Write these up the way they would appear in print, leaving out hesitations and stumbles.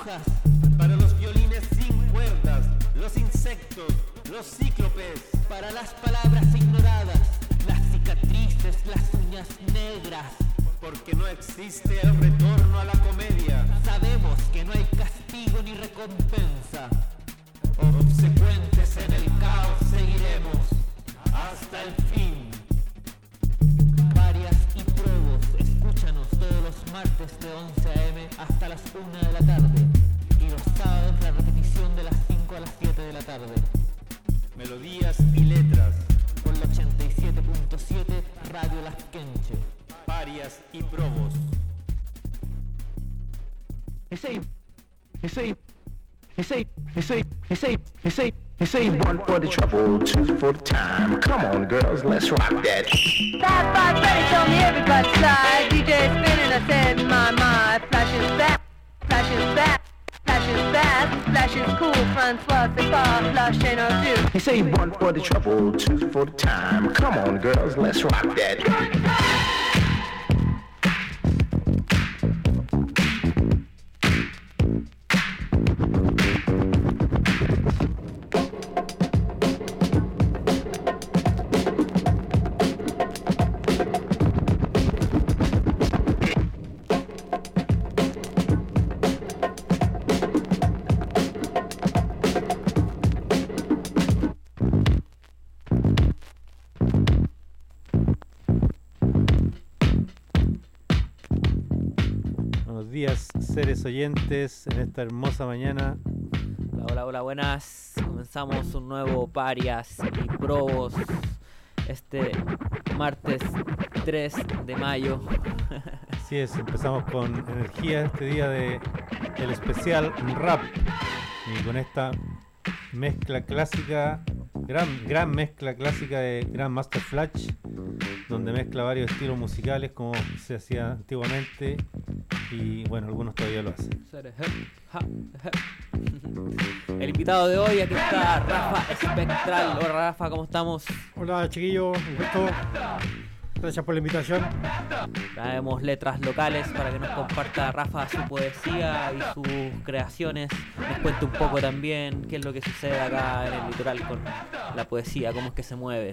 agujas. Para los violines sin cuerdas, los insectos, los cíclopes. Para las palabras ignoradas, las cicatrices, las uñas negras. Porque no existe el retorno a la comedia. Sabemos que no hay castigo ni recompensa. Obsecuentes en el caos seguiremos hasta el fin. Parias y probos, escúchanos todos los martes de 11 a.m. hasta las 1 de la tarde. Y los sábados la repetición de las 5 a las 7 de la tarde. Melodías y letras por la 87.7 Radio Las Quenche. Parias y probos. One for the trouble, two for the time. Come on, girls, let's rock that. 5-5 ready, show me every cut slide. DJ spinning, I said my mind. Flashes back, flashes back, flashes fast, flashes cool. Francois, c'est pas flash ain't no do. They say one for the trouble, two for the time. Come on, girls, let's rock that. Seres oyentes en esta hermosa mañana. Hola, buenas. Comenzamos un nuevo Parias y Probos este martes 3 de mayo. Así es, empezamos con energía este día de el especial rap y con esta mezcla clásica, gran mezcla clásica de Grandmaster Flash, donde mezcla varios estilos musicales como se hacía antiguamente. Y bueno, algunos todavía lo hacen. El invitado de hoy, aquí está Rafa Espectral. Hola Rafa, ¿cómo estamos? Hola chiquillos, un gusto. Gracias por la invitación. Traemos letras locales para que nos comparta Rafa su poesía y sus creaciones. Nos cuente un poco también qué es lo que sucede acá en el litoral con la poesía, cómo es que se mueve.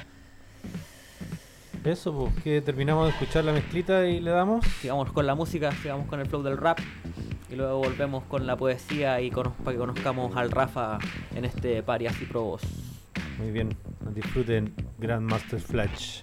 Eso, pues que terminamos de escuchar la mezclita y le damos. Sigamos con la música, sigamos con el flow del rap y luego volvemos con la poesía y para que conozcamos al Rafa en este Parias y Probos. Muy bien, disfruten Grandmaster Flash.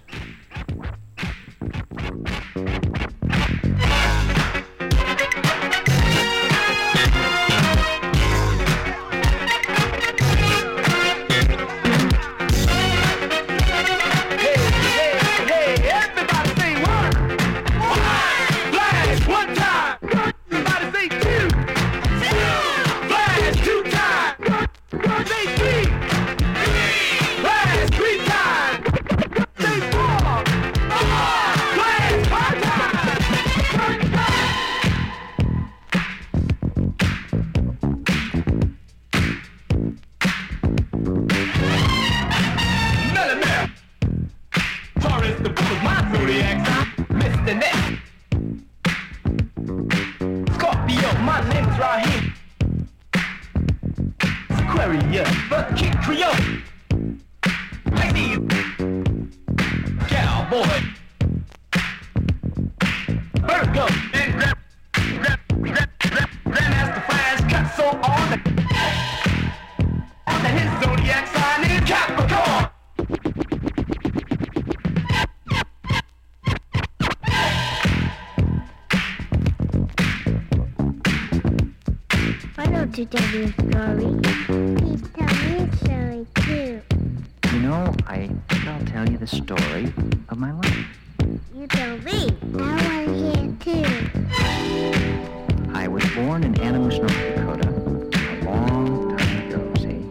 To tell you a story. Please tell me a story too. You know, I think I'll tell you the story of my life. You tell me. I want to hear too. I was born in Animus, North Dakota, a long time ago, see?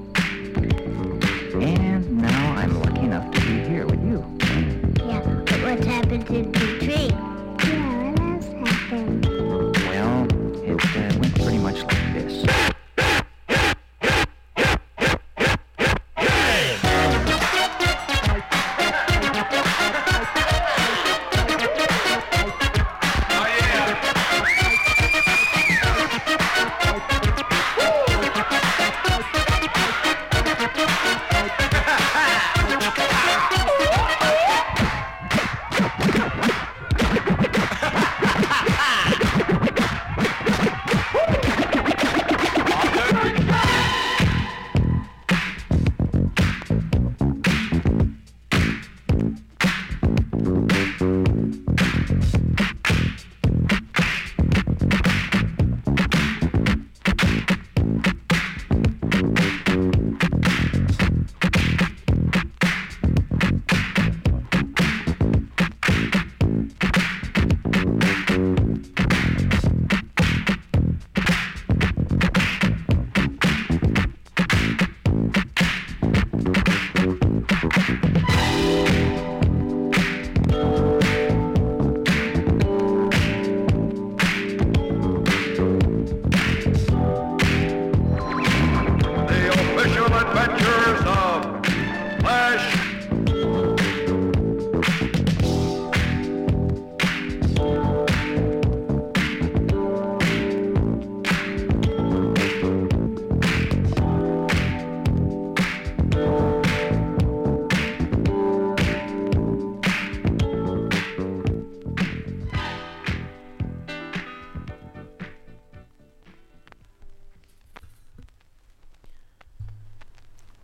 And now I'm lucky enough to be here with you. Yeah, but what's happened to the tree? Yeah, what else happened? Well, it went pretty much like this.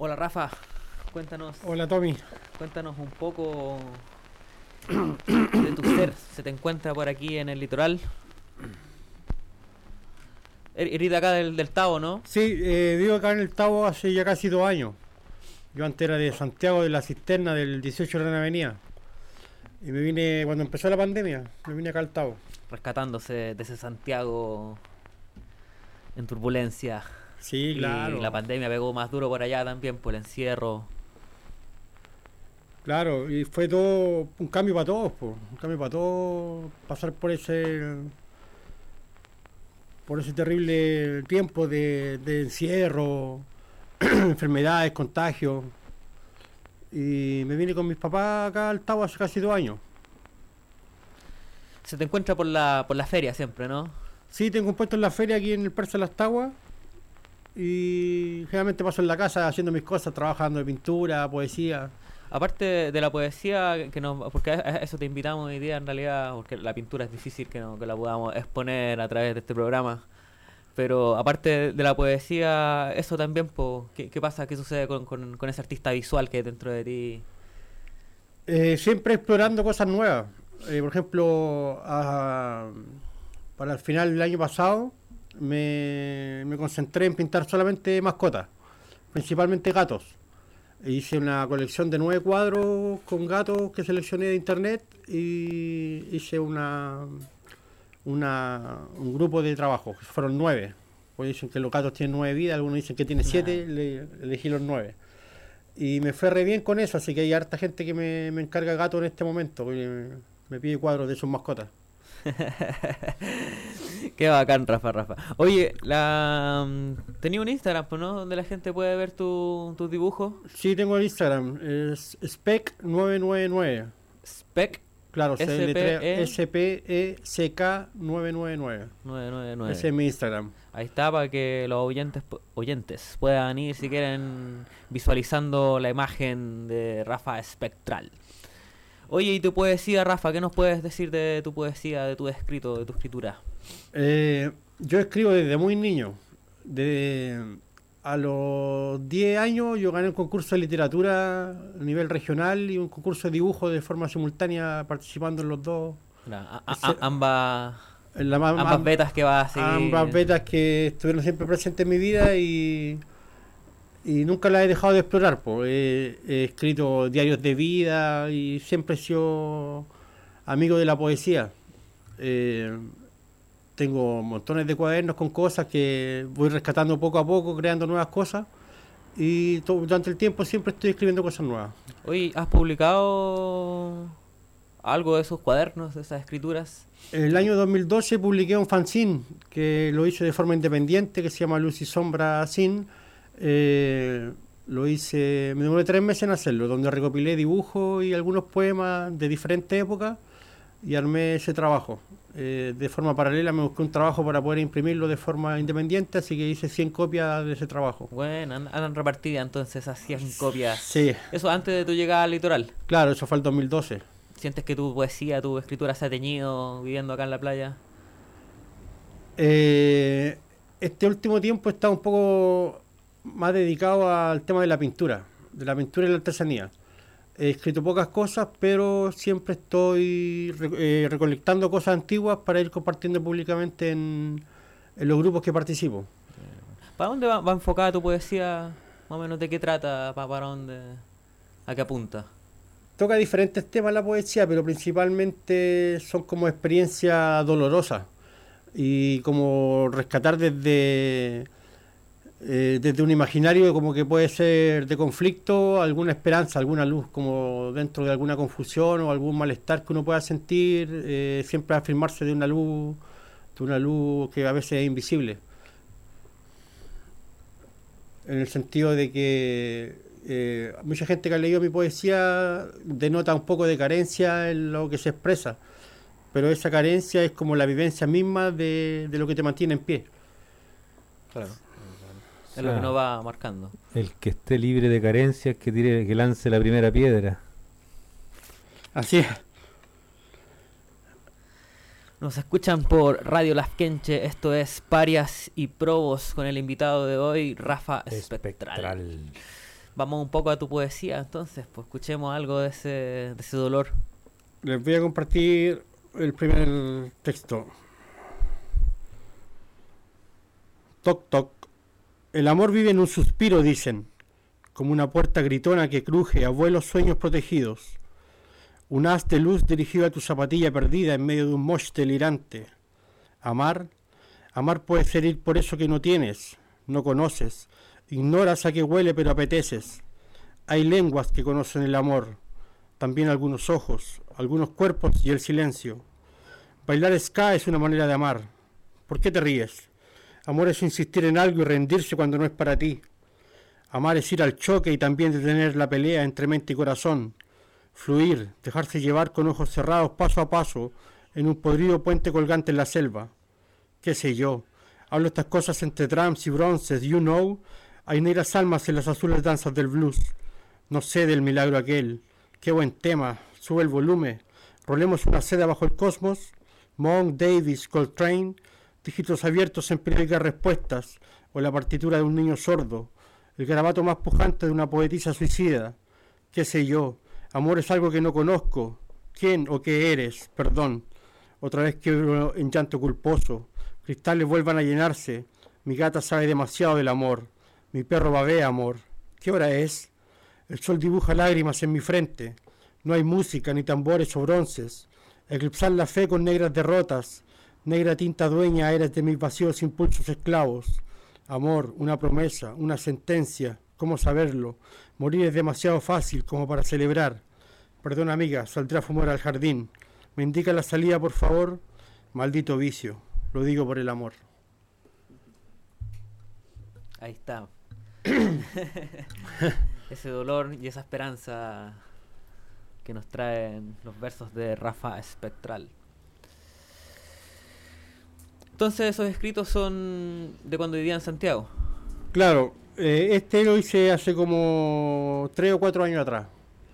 Hola Rafa, cuéntanos Hola Tommy. un poco de tu ser. ¿Se te encuentra por aquí en el litoral? Eres de acá del Tabo, ¿no? Sí, vivo acá en el Tabo hace ya casi 2 años. Yo antes era de Santiago de la Cisterna del 18 de la Avenida. Y me vine, cuando empezó la pandemia, me vine acá al Tabo. Rescatándose de ese Santiago en turbulencia. Sí, claro. Y la pandemia pegó más duro por allá también, por el encierro. Claro, y fue todo un cambio para todos, po. Un cambio para todos, pasar por ese terrible tiempo de encierro, enfermedades, contagios. Y me vine con mis papás acá al Tabo hace casi 2 años. Se te encuentra por la feria siempre, ¿no? Sí, tengo un puesto en la feria aquí en el Persa de las Taguas. Y generalmente paso en la casa haciendo mis cosas, trabajando de pintura, poesía. Aparte de la poesía, porque a eso te invitamos hoy día en realidad, porque la pintura es difícil que la podamos exponer a través de este programa. Pero aparte de la poesía, eso también, ¿qué pasa? ¿Qué sucede con ese artista visual que hay dentro de ti? Siempre explorando cosas nuevas. Por ejemplo, para el final del año pasado me concentré en pintar solamente mascotas, principalmente gatos. Hice una colección de 9 cuadros con gatos que seleccioné de internet y hice un grupo de trabajo, que fueron 9. Pues dicen que los gatos tienen 9 vidas, algunos dicen que tiene 7, elegí los 9. Y me fue re bien con eso, así que hay harta gente que me encarga gatos en este momento, que me pide cuadros de sus mascotas. Qué bacán, Rafa. Oye, tenía un Instagram, ¿no? Donde la gente puede ver tus dibujos. Sí, tengo el Instagram, es Spec999. Spec. Claro, SPECK SPECK999. 999. Ese es mi Instagram. Ahí está, para que los oyentes puedan ir, si quieren, visualizando la imagen de Rafa Espectral. Oye, ¿y tu poesía, Rafa? ¿Qué nos puedes decir de tu poesía, de tu escrito, de tu escritura? Yo escribo desde muy niño. A los 10 años yo gané un concurso de literatura a nivel regional y un concurso de dibujo de forma simultánea, participando en los dos. Ambas ambas betas que vas a seguir. Ambas betas que estuvieron siempre presentes en mi vida y nunca las he dejado de explorar. He escrito diarios de vida y siempre he sido amigo de la poesía. Tengo montones de cuadernos con cosas que voy rescatando poco a poco, creando nuevas cosas. Y durante el tiempo siempre estoy escribiendo cosas nuevas. Oye, ¿has publicado algo de esos cuadernos, de esas escrituras? En el año 2012 publiqué un fanzine que lo hice de forma independiente, que se llama Luz y Sombra Zine. Lo hice, me demoré 3 meses en hacerlo, donde recopilé dibujos y algunos poemas de diferentes épocas y armé ese trabajo. De forma paralela me busqué un trabajo para poder imprimirlo de forma independiente, así que hice 100 copias de ese trabajo. Bueno, andan repartidas entonces esas 100 copias. Sí. Eso antes de tu llegada al litoral. Claro, eso fue el 2012. ¿Sientes que tu poesía, tu escritura se ha teñido viviendo acá en la playa? Este último tiempo he estado un poco más dedicado al tema de la pintura y la artesanía. He escrito pocas cosas, pero siempre estoy recolectando cosas antiguas para ir compartiendo públicamente en los grupos que participo. ¿Para dónde va enfocada tu poesía? Más o menos, ¿de qué trata? ¿Para dónde? ¿A qué apunta? Toca diferentes temas la poesía, pero principalmente son como experiencias dolorosas y como rescatar desde un imaginario como que puede ser de conflicto, alguna esperanza, alguna luz, como dentro de alguna confusión o algún malestar que uno pueda sentir, siempre afirmarse de una luz que a veces es invisible. En el sentido de que mucha gente que ha leído mi poesía denota un poco de carencia en lo que se expresa, pero esa carencia es como la vivencia misma de lo que te mantiene en pie. Claro. Es lo que nos va marcando. El que esté libre de carencias, que lance la primera piedra. Así es. Nos escuchan por Radio Lasquenche. Esto es Parias y Probos con el invitado de hoy, Rafa Espectral. Vamos un poco a tu poesía, entonces, pues escuchemos algo de ese dolor. Les voy a compartir el primer texto. Toc, toc. El amor vive en un suspiro, dicen, como una puerta gritona que cruje a vuelos sueños protegidos. Un haz de luz dirigido a tu zapatilla perdida en medio de un mosh delirante. Amar puede ser ir por eso que no tienes, no conoces, ignoras a qué huele pero apeteces. Hay lenguas que conocen el amor, también algunos ojos, algunos cuerpos y el silencio. Bailar ska es una manera de amar. ¿Por qué te ríes? Amor es insistir en algo y rendirse cuando no es para ti. Amar es ir al choque y también detener la pelea entre mente y corazón. Fluir, dejarse llevar con ojos cerrados paso a paso en un podrido puente colgante en la selva. ¿Qué sé yo? Hablo estas cosas entre drums y bronces, you know. Hay negras almas en las azules danzas del blues. No sé del milagro aquel. Qué buen tema. Sube el volumen. Rolemos una seda bajo el cosmos. Monk, Davis, Coltrane. Dígitos abiertos en periódicas respuestas. O la partitura de un niño sordo. El garabato más pujante de una poetisa suicida. ¿Qué sé yo? Amor es algo que no conozco. ¿Quién o qué eres? Perdón. Otra vez quiebro en llanto culposo. Cristales vuelvan a llenarse. Mi gata sabe demasiado del amor. Mi perro babea amor. ¿Qué hora es? El sol dibuja lágrimas en mi frente. No hay música, ni tambores o bronces. Eclipsar la fe con negras derrotas. Negra tinta dueña eres de mis vacíos impulsos esclavos. Amor, una promesa, una sentencia. ¿Cómo saberlo? Morir es demasiado fácil como para celebrar. Perdón, amiga, saldré a fumar al jardín. ¿Me indica la salida, por favor? Maldito vicio. Lo digo por el amor. Ahí está. Ese dolor y esa esperanza que nos traen los versos de Rafa Espectral. Entonces esos escritos son de cuando vivía en Santiago. Claro, este lo hice hace como 3 o 4 años atrás.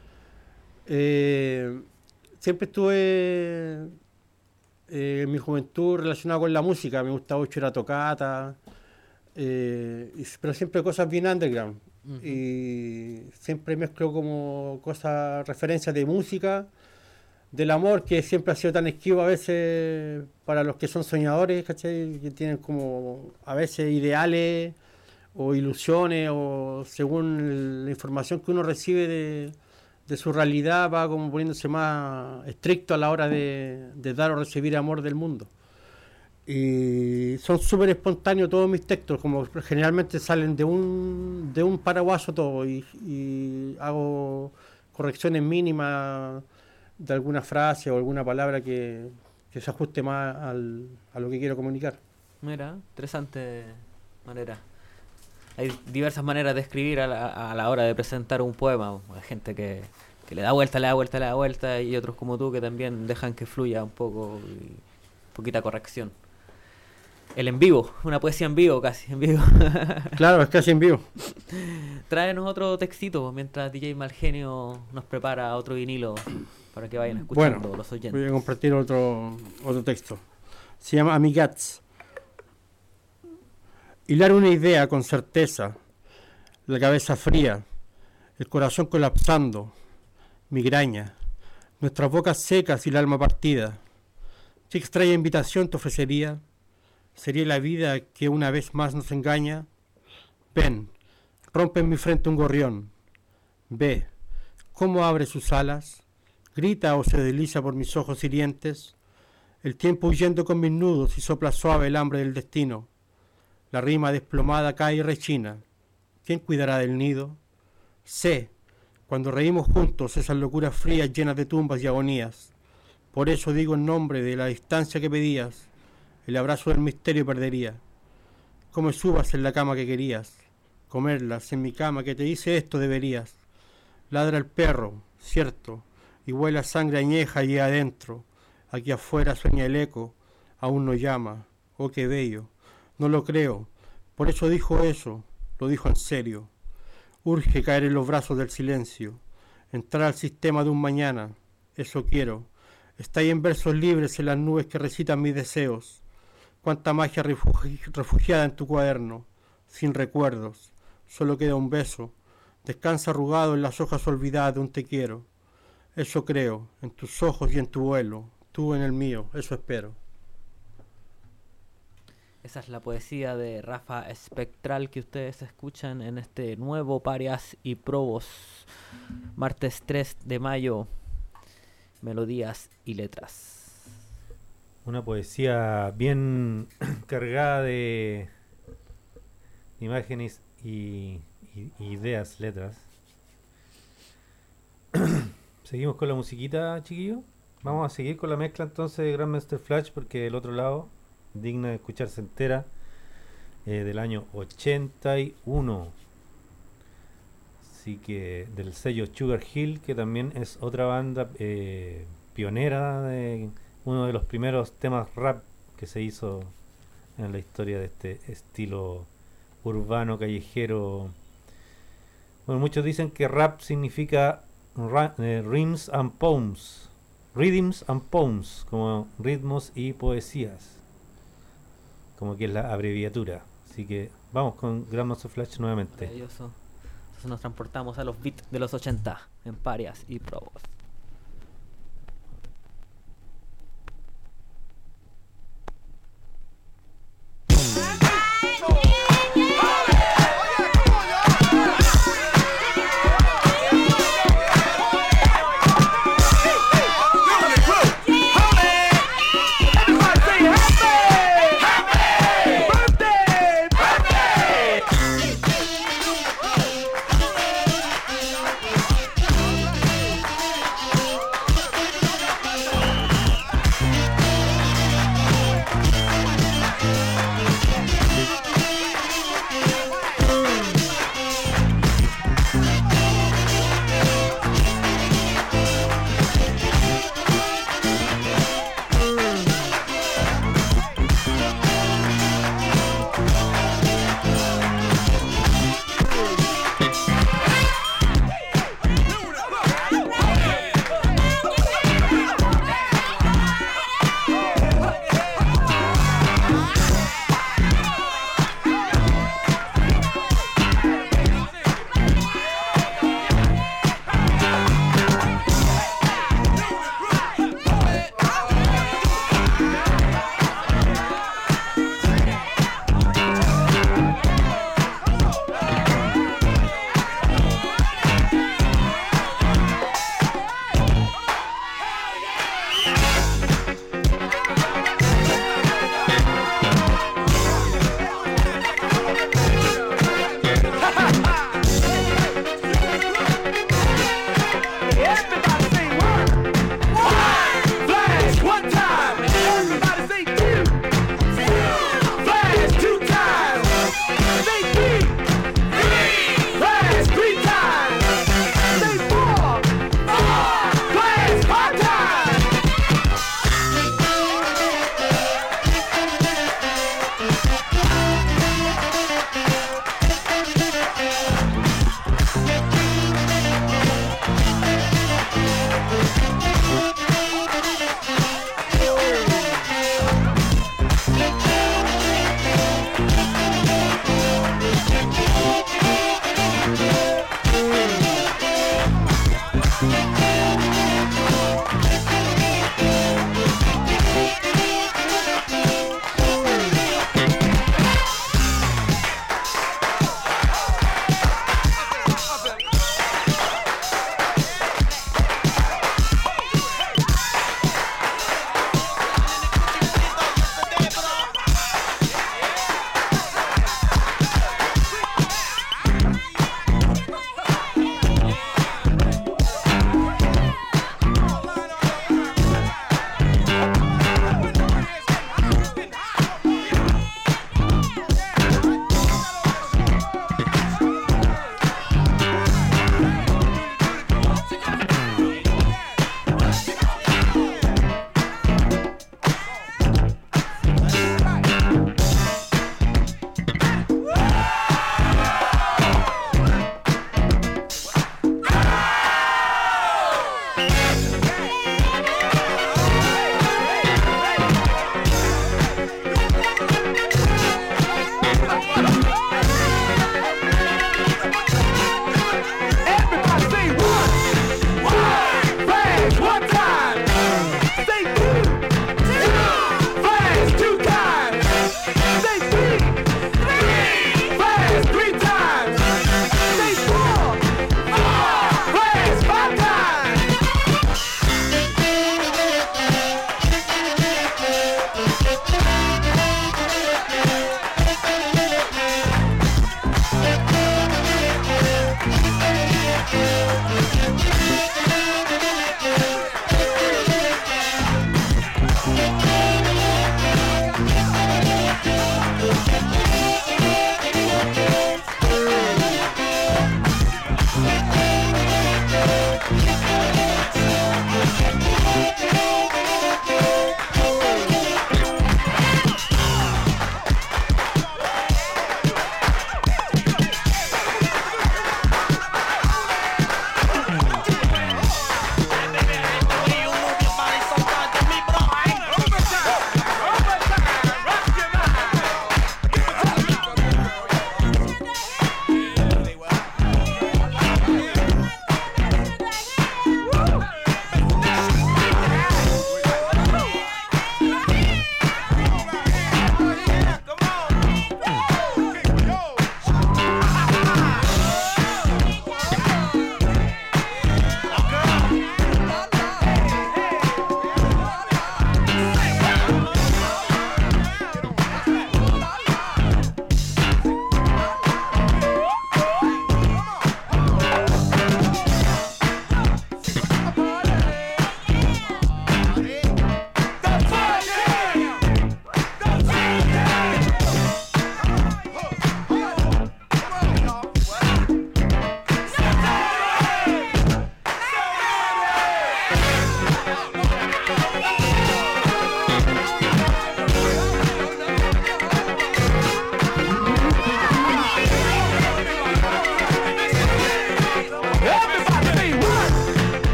Siempre estuve en mi juventud relacionado con la música. Me gustaba mucho la tocata, pero siempre cosas bien underground. Uh-huh. Y siempre mezclo como cosas, referencias de música, del amor, que siempre ha sido tan esquivo a veces para los que son soñadores, ¿cachai? Que tienen como a veces ideales o ilusiones, o según la información que uno recibe de su realidad, va como poniéndose más estricto a la hora de dar o recibir amor del mundo. Y son súper espontáneos todos mis textos, como generalmente salen de un paraguaso todo, y hago correcciones mínimas de alguna frase o alguna palabra que se ajuste más a lo que quiero comunicar. Mira, interesante manera. Hay diversas maneras de escribir a la hora de presentar un poema. Hay gente que le da vuelta, y otros como tú que también dejan que fluya un poco, y poquita corrección. El en vivo, una poesía en vivo, casi en vivo. Claro, es casi en vivo. Tráenos otro textito mientras DJ Malgenio nos prepara otro vinilo para que vayan escuchando los oyentes. Voy a compartir otro texto. Se llama Amigats. Hilar una idea con certeza, la cabeza fría, el corazón colapsando, migraña, nuestras bocas secas y el alma partida. ¿Qué extraña invitación te ofrecería? ¿Sería la vida que una vez más nos engaña? Ven, rompe en mi frente un gorrión. Ve, cómo abre sus alas, grita o se desliza por mis ojos hirientes. El tiempo huyendo con mis nudos y sopla suave el hambre del destino. La rima desplomada cae y rechina. ¿Quién cuidará del nido? Sé, cuando reímos juntos esas locuras frías llenas de tumbas y agonías. Por eso digo en nombre de la distancia que pedías, el abrazo del misterio perdería. Come subas en la cama que querías, comerlas en mi cama que te dice esto deberías. Ladra el perro, cierto, y huele a sangre añeja allí adentro. Aquí afuera sueña el eco, aún no llama. Oh, qué bello. No lo creo, por eso dijo eso, lo dijo en serio. Urge caer en los brazos del silencio, entrar al sistema de un mañana, eso quiero. Está ahí en versos libres en las nubes que recitan mis deseos. Cuánta magia refugiada en tu cuaderno, sin recuerdos, solo queda un beso, Descansa arrugado en las hojas olvidadas de un te quiero. Eso creo, en tus ojos y en tu vuelo. Tú en el mío, eso espero. Esa es la poesía de Rafa Espectral que ustedes escuchan en este nuevo Parias y Probos. Martes 3 de mayo. Melodías y letras. Una poesía bien cargada de imágenes y ideas, letras. Seguimos con la musiquita, chiquillos. Vamos a seguir con la mezcla entonces de Grandmaster Flash, porque el otro lado, digna de escucharse entera, del año 81. Así que del sello Sugar Hill, que también es otra banda pionera de uno de los primeros temas rap que se hizo en la historia de este estilo urbano, callejero. Bueno, muchos dicen que rap significa rhymes and poems, rhythms and poems, como ritmos y poesías, como que es la abreviatura. Así que vamos con Grandmaster Flash nuevamente. Maravilloso. Entonces nos transportamos a los beats de los 80 en Parias y Probos.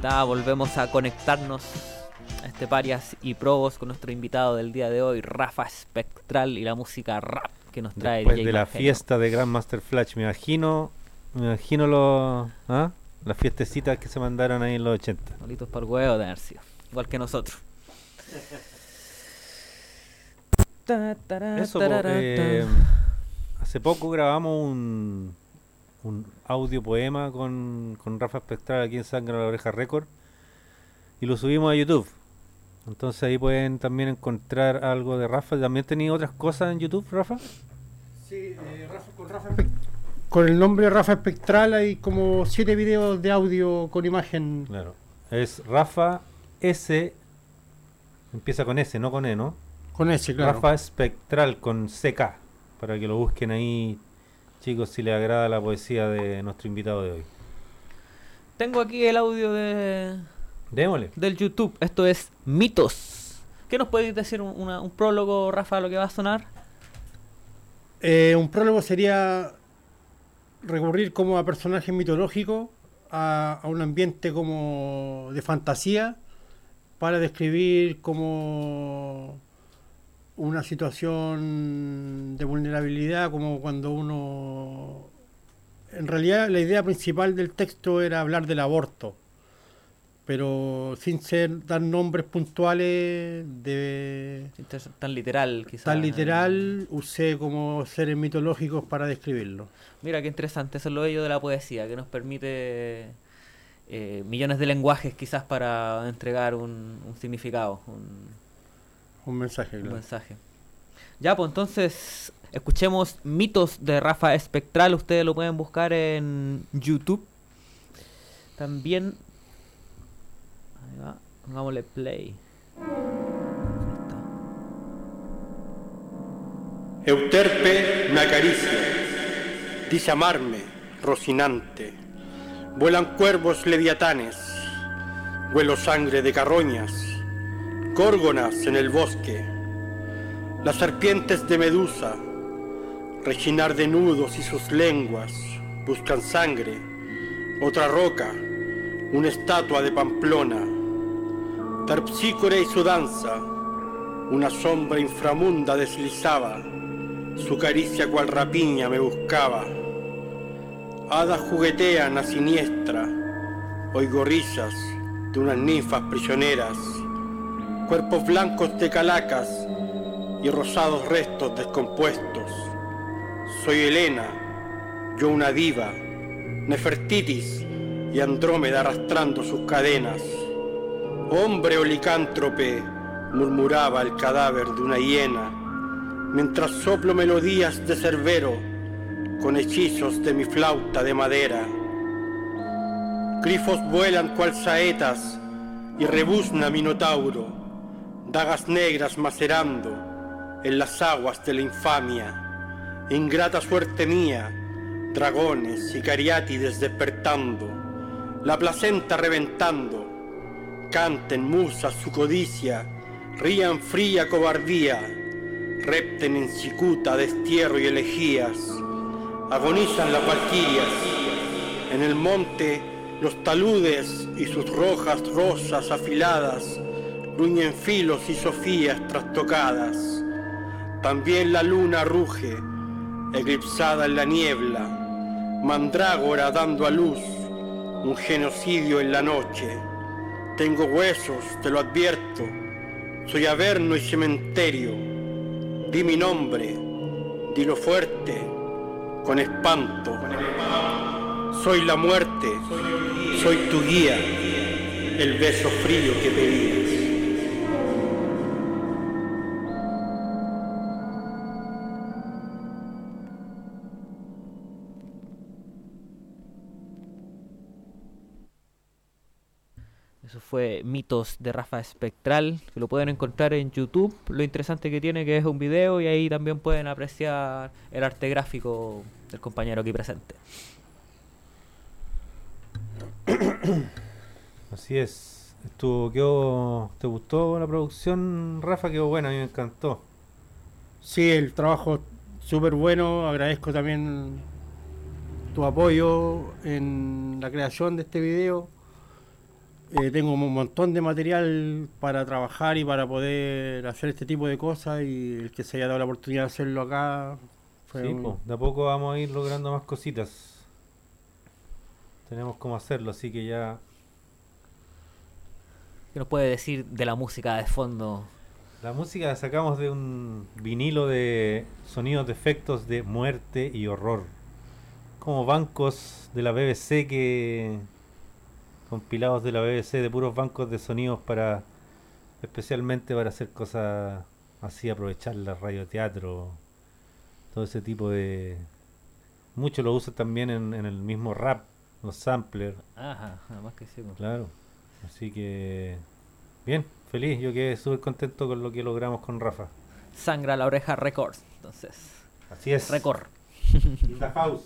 está, volvemos a conectarnos a este Parias y Probos con nuestro invitado del día de hoy, Rafa Espectral, y la música rap que nos trae Después DJ de la Margenio. fiesta de Grandmaster Flash, me imagino las fiestecitas que se mandaron ahí en los 80. Bolitos por huevo de haber sido, igual que nosotros. Eso, hace poco grabamos un audio poema con Rafa Espectral aquí en Sangre a la Oreja Record y lo subimos a YouTube. Entonces ahí pueden también encontrar algo de Rafa. ¿También tenía otras cosas en YouTube, Rafa? Sí, con el nombre Rafa Espectral hay como 7 videos de audio con imagen. Claro. Es Rafa S. Empieza con S, no con E, ¿no? Con ese, claro. Rafa Espectral con CK. Para que lo busquen ahí, chicos, si les agrada la poesía de nuestro invitado de hoy. Tengo aquí el audio Démosle. del YouTube. Esto es Mitos. ¿Qué nos puedes decir un prólogo, Rafa, a lo que va a sonar? Un prólogo sería recurrir como a personajes mitológicos, a un ambiente como de fantasía, para describir como una situación de vulnerabilidad, como cuando uno... En realidad la idea principal del texto era hablar del aborto, pero sin dar nombres puntuales Sin ser tan literal, quizás. tan literal, usé como seres mitológicos para describirlo. Mira qué interesante, eso es lo bello de la poesía, que nos permite millones de lenguajes quizás para entregar un significado, Un mensaje, un claro. mensaje. Ya, pues entonces escuchemos Mitos de Rafa Espectral. Ustedes lo pueden buscar en YouTube. También... Ahí va, pongámosle play. Ahí está. Euterpe me acaricia, dice amarme, Rocinante. Vuelan cuervos leviatanes, huelo sangre de carroñas, górgonas en el bosque, las serpientes de Medusa, rechinar de nudos y sus lenguas, buscan sangre, otra roca, una estatua de Pamplona, Terpsícore y su danza, una sombra inframunda deslizaba, su caricia cual rapiña me buscaba. Hadas juguetean a siniestra, oigo risas de unas ninfas prisioneras, cuerpos blancos de calacas y rosados restos descompuestos. Soy Helena, yo una diva, Nefertitis y Andrómeda arrastrando sus cadenas. Hombre o licántrope, murmuraba el cadáver de una hiena, mientras soplo melodías de Cerbero con hechizos de mi flauta de madera. Grifos vuelan cual saetas y rebuzna Minotauro, dagas negras macerando en las aguas de la infamia. Ingrata suerte mía, dragones y cariátides despertando, la placenta reventando. Canten musas su codicia, rían fría cobardía, repten en cicuta destierro y elegías. Agonizan las valquirias, en el monte los taludes y sus rojas rosas afiladas gruñen filos y sofías trastocadas. También la luna ruge, eclipsada en la niebla, mandrágora dando a luz un genocidio en la noche. Tengo huesos, te lo advierto, soy averno y cementerio. Di mi nombre, dilo fuerte, con espanto. Soy la muerte, soy tu guía, el beso frío que pedías. Eso fue Mitos de Rafa Espectral, que lo pueden encontrar en YouTube. Lo interesante que tiene que es un video y ahí también pueden apreciar el arte gráfico del compañero aquí presente. Así es. ¿Te gustó la producción, Rafa? Quedó buena, a mí me encantó. Sí, el trabajo súper bueno. Agradezco también tu apoyo en la creación de este video. tengo un montón de material para trabajar y para poder hacer este tipo de cosas, y el que se haya dado la oportunidad de hacerlo acá fue Sí, po, de a poco vamos a ir logrando más cositas. Tenemos cómo hacerlo, así que ya... ¿Qué nos puede decir de la música de fondo? La música la sacamos de un vinilo de sonidos de efectos de muerte y horror. Como bancos de la BBC compilados de la BBC de puros bancos de sonidos para... especialmente para hacer cosas así, aprovechar la radioteatro, todo ese tipo de... Muchos lo usan también en el mismo rap, los samplers, Ajá, nada más que sí. Pues. claro. Así que... Bien, feliz, yo quedé súper contento con lo que logramos con Rafa. Sangra la Oreja Records, entonces. Así es. Record. In the house.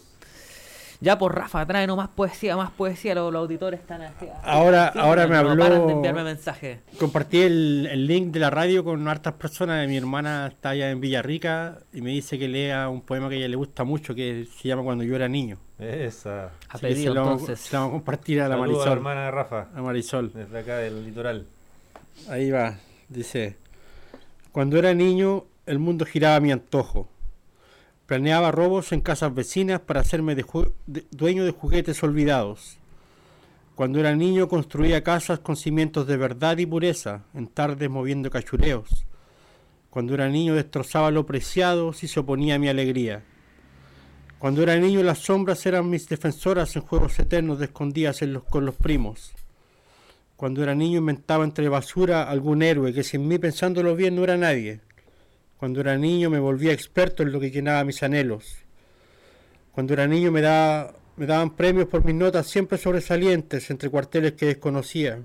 Ya por Rafa, tráenos más poesía, los auditores están así. Ahora me no habló, paran de enviarme mensajes. compartí el link de la radio con hartas personas. Mi hermana está allá en Villarrica y me dice que lea un poema que a ella le gusta mucho, que se llama Cuando yo era niño. Esa. A Así que pedido, se lo entonces. se la vamos a compartir a la Saludos a la Marisol. hermana de Rafa, A Marisol. desde acá del litoral. Ahí va, dice: cuando era niño, el mundo giraba a mi antojo. Planeaba robos en casas vecinas para hacerme dueño de juguetes olvidados. Cuando era niño, construía casas con cimientos de verdad y pureza, en tardes moviendo cachureos. Cuando era niño, destrozaba lo preciado si se oponía a mi alegría. Cuando era niño, las sombras eran mis defensoras en juegos eternos de escondidas con los primos. Cuando era niño, inventaba entre basura algún héroe que sin mí, pensándolo bien, no era nadie. Cuando era niño, me volvía experto en lo que llenaba mis anhelos. Cuando era niño, me daban premios por mis notas siempre sobresalientes entre cuarteles que desconocía.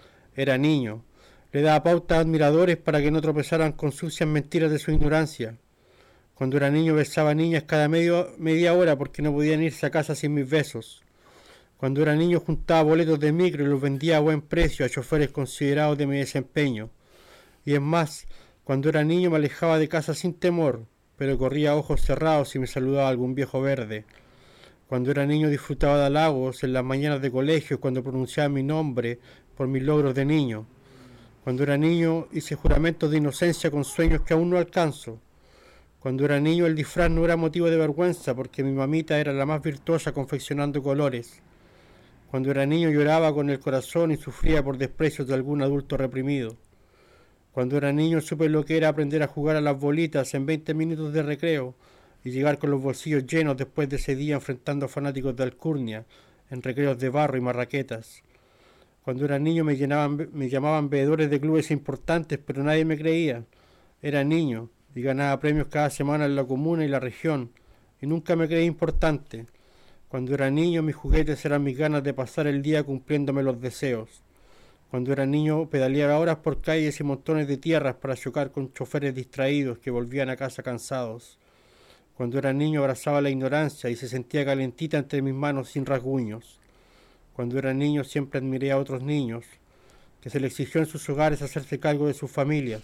Era niño. Le daba pauta a admiradores para que no tropezaran con sucias mentiras de su ignorancia. Cuando era niño, besaba a niñas cada media hora porque no podían irse a casa sin mis besos. Cuando era niño, juntaba boletos de micro y los vendía a buen precio a choferes considerados de mi desempeño. Y es más, cuando era niño me alejaba de casa sin temor, pero corría a ojos cerrados y me saludaba algún viejo verde. Cuando era niño disfrutaba de halagos en las mañanas de colegio cuando pronunciaba mi nombre por mis logros de niño. Cuando era niño hice juramentos de inocencia con sueños que aún no alcanzo. Cuando era niño el disfraz no era motivo de vergüenza porque mi mamita era la más virtuosa confeccionando colores. Cuando era niño lloraba con el corazón y sufría por desprecios de algún adulto reprimido. Cuando era niño supe lo que era aprender a jugar a las bolitas en 20 minutos de recreo y llegar con los bolsillos llenos después de ese día enfrentando a fanáticos de alcurnia en recreos de barro y marraquetas. Cuando era niño me llamaban veedores de clubes importantes, pero nadie me creía. Era niño y ganaba premios cada semana en la comuna y la región y nunca me creí importante. Cuando era niño mis juguetes eran mis ganas de pasar el día cumpliéndome los deseos. Cuando era niño pedaleaba horas por calles y montones de tierras para chocar con choferes distraídos que volvían a casa cansados. Cuando era niño abrazaba la ignorancia y se sentía calentita entre mis manos sin rasguños. Cuando era niño siempre admiré a otros niños, que se le exigió en sus hogares hacerse cargo de sus familias.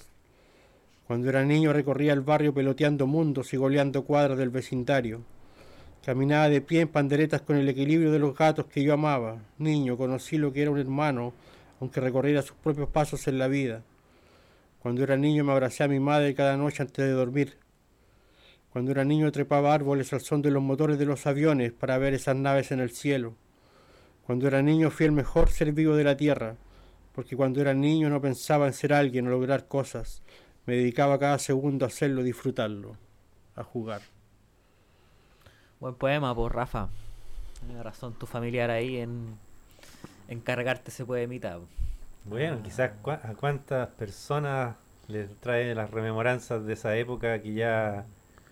Cuando era niño recorría el barrio peloteando mundos y goleando cuadras del vecindario. Caminaba de pie en panderetas con el equilibrio de los gatos que yo amaba. Niño, conocí lo que era un hermano, aunque recorriera sus propios pasos en la vida. Cuando era niño me abracé a mi madre cada noche antes de dormir. Cuando era niño trepaba árboles al son de los motores de los aviones para ver esas naves en el cielo. Cuando era niño fui el mejor ser vivo de la tierra, porque cuando era niño no pensaba en ser alguien o lograr cosas. Me dedicaba cada segundo a hacerlo, disfrutarlo, a jugar. Buen poema, por Rafa. Tiene razón tu familiar ahí en cargarte ese poemita. Bueno, quizás a cuántas personas les trae las rememoranzas de esa época que ya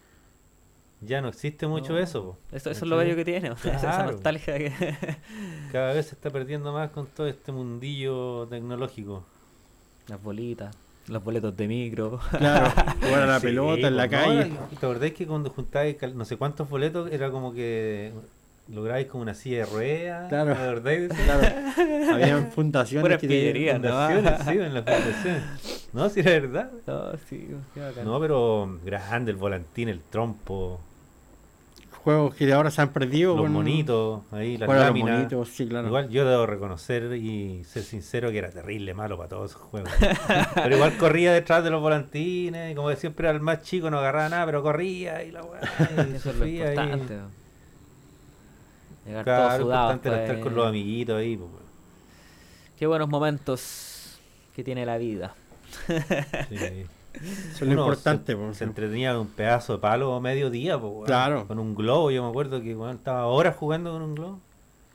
no existe mucho eso. Po. Eso es lo bello que tiene, o sea, esa Claro. nostalgia que... Cada vez se está perdiendo más con todo este mundillo tecnológico. Las bolitas, los boletos de micro. Claro, jugar a la Sí, pelota en la pues, calle. ¿no? ¿Te acordáis que cuando juntabais no sé cuántos boletos era como que lograbais como una silla de ruedas? Claro. ¿Te acordáis de eso? Claro, había fundaciones Pura que pillería, ¿no? Fundaciones, sí, en las fundaciones. No, si era verdad. No, sí, qué bacán. No, pero grande, el volantín, el trompo. juegos que ahora se han perdido. Los con- monitos, ahí las Bueno, los láminas. monitos, sí, claro. Igual yo debo reconocer y ser sincero que era terrible malo para todos esos juegos. Pero igual corría detrás de los volantines, y como que siempre era el más chico, no agarraba nada, pero corría y la weá. Y Eso es lo sufría ahí. importante. Llegar todo Claro, sudado. importante era estar pues. con los amiguitos ahí. Pues, weón. Qué buenos momentos que tiene la vida. Sí. Eso es lo Uno importante. se, pues. se entretenía con un pedazo de palo a mediodía, pues, weón. Claro. Con un globo, yo me acuerdo que weón, estaba horas jugando con un globo.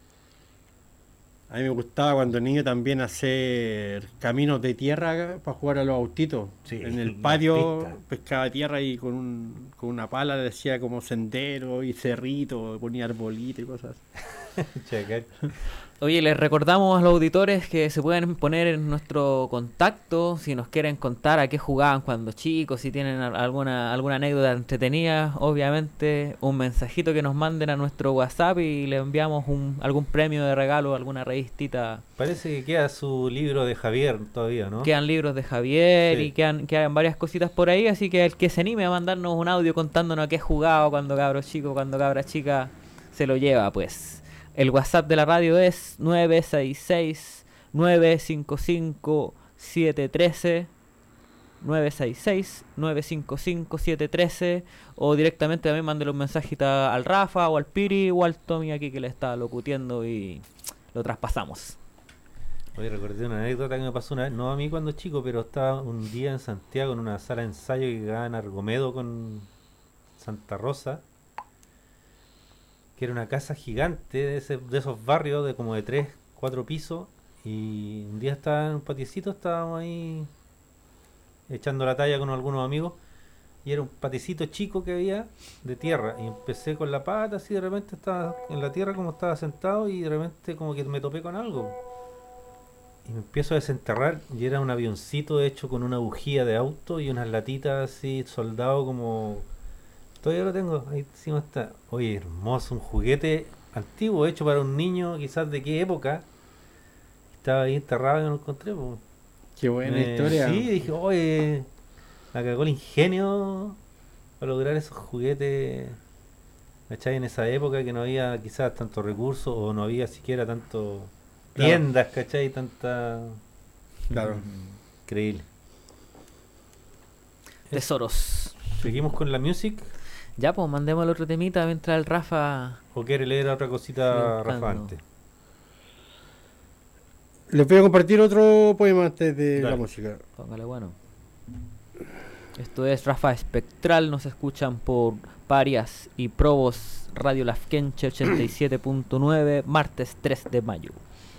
A mí me gustaba cuando niño también hacer caminos de tierra para jugar a los autitos. Sí, En el las patio pistas. pescaba tierra y con una pala le decía como sendero y cerrito, ponía arbolito y cosas así. Checa. Oye, les recordamos a los auditores que se pueden poner en nuestro contacto si nos quieren contar a qué jugaban cuando chicos, si tienen alguna anécdota entretenida, obviamente un mensajito que nos manden a nuestro WhatsApp y le enviamos algún premio de regalo, alguna revistita. Parece que queda su libro de Javier todavía, ¿no? Quedan libros de Javier Sí. y quedan varias cositas por ahí, así que el que se anime a mandarnos un audio contándonos a qué jugaba cuando cabro chico, cuando cabra chica, se lo lleva pues. El WhatsApp de la radio es 966-955-713 966-955-713 o directamente también mándale un mensajito al Rafa o al Piri o al Tommy aquí que le está locutiendo y lo traspasamos. Oye, recordé una anécdota que me pasó una vez, no a mí cuando chico, pero estaba un día en Santiago en una sala de ensayo que quedaba en Argomedo con Santa Rosa, que era una casa gigante de esos barrios de como de 3, 4 pisos, y un día estaba en un patiecito, estábamos ahí echando la talla con algunos amigos, y era un paticito chico que había de tierra, y empecé con la pata así, de repente estaba en la tierra como estaba sentado, y de repente como que me topé con algo. Y me empiezo a desenterrar y era un avioncito hecho con una bujía de auto y unas latitas así soldado como... Todavía lo tengo, ahí encima está. Oye, hermoso, un juguete antiguo hecho para un niño, quizás de qué época. Estaba ahí enterrado y no lo encontré. Pues. Qué buena historia. Sí, dije, oye, me cagó el ingenio para lograr esos juguetes. ¿Cachai? En esa época que no había quizás tantos recursos o no había siquiera tanto Claro. tiendas, ¿cachai? Tanta... Claro. Increíble. Tesoros. ¿Seguimos con la music? Ya, pues mandemos el otro temita mientras el Rafa... ¿O quiere leer otra cosita, Sí, Rafa, buscando. antes? Les voy a compartir otro poema antes de la Dale. música. Póngale bueno. Esto es Rafa Espectral, nos escuchan por Parias y Probos Radio Lafkenche 87.9, martes 3 de mayo.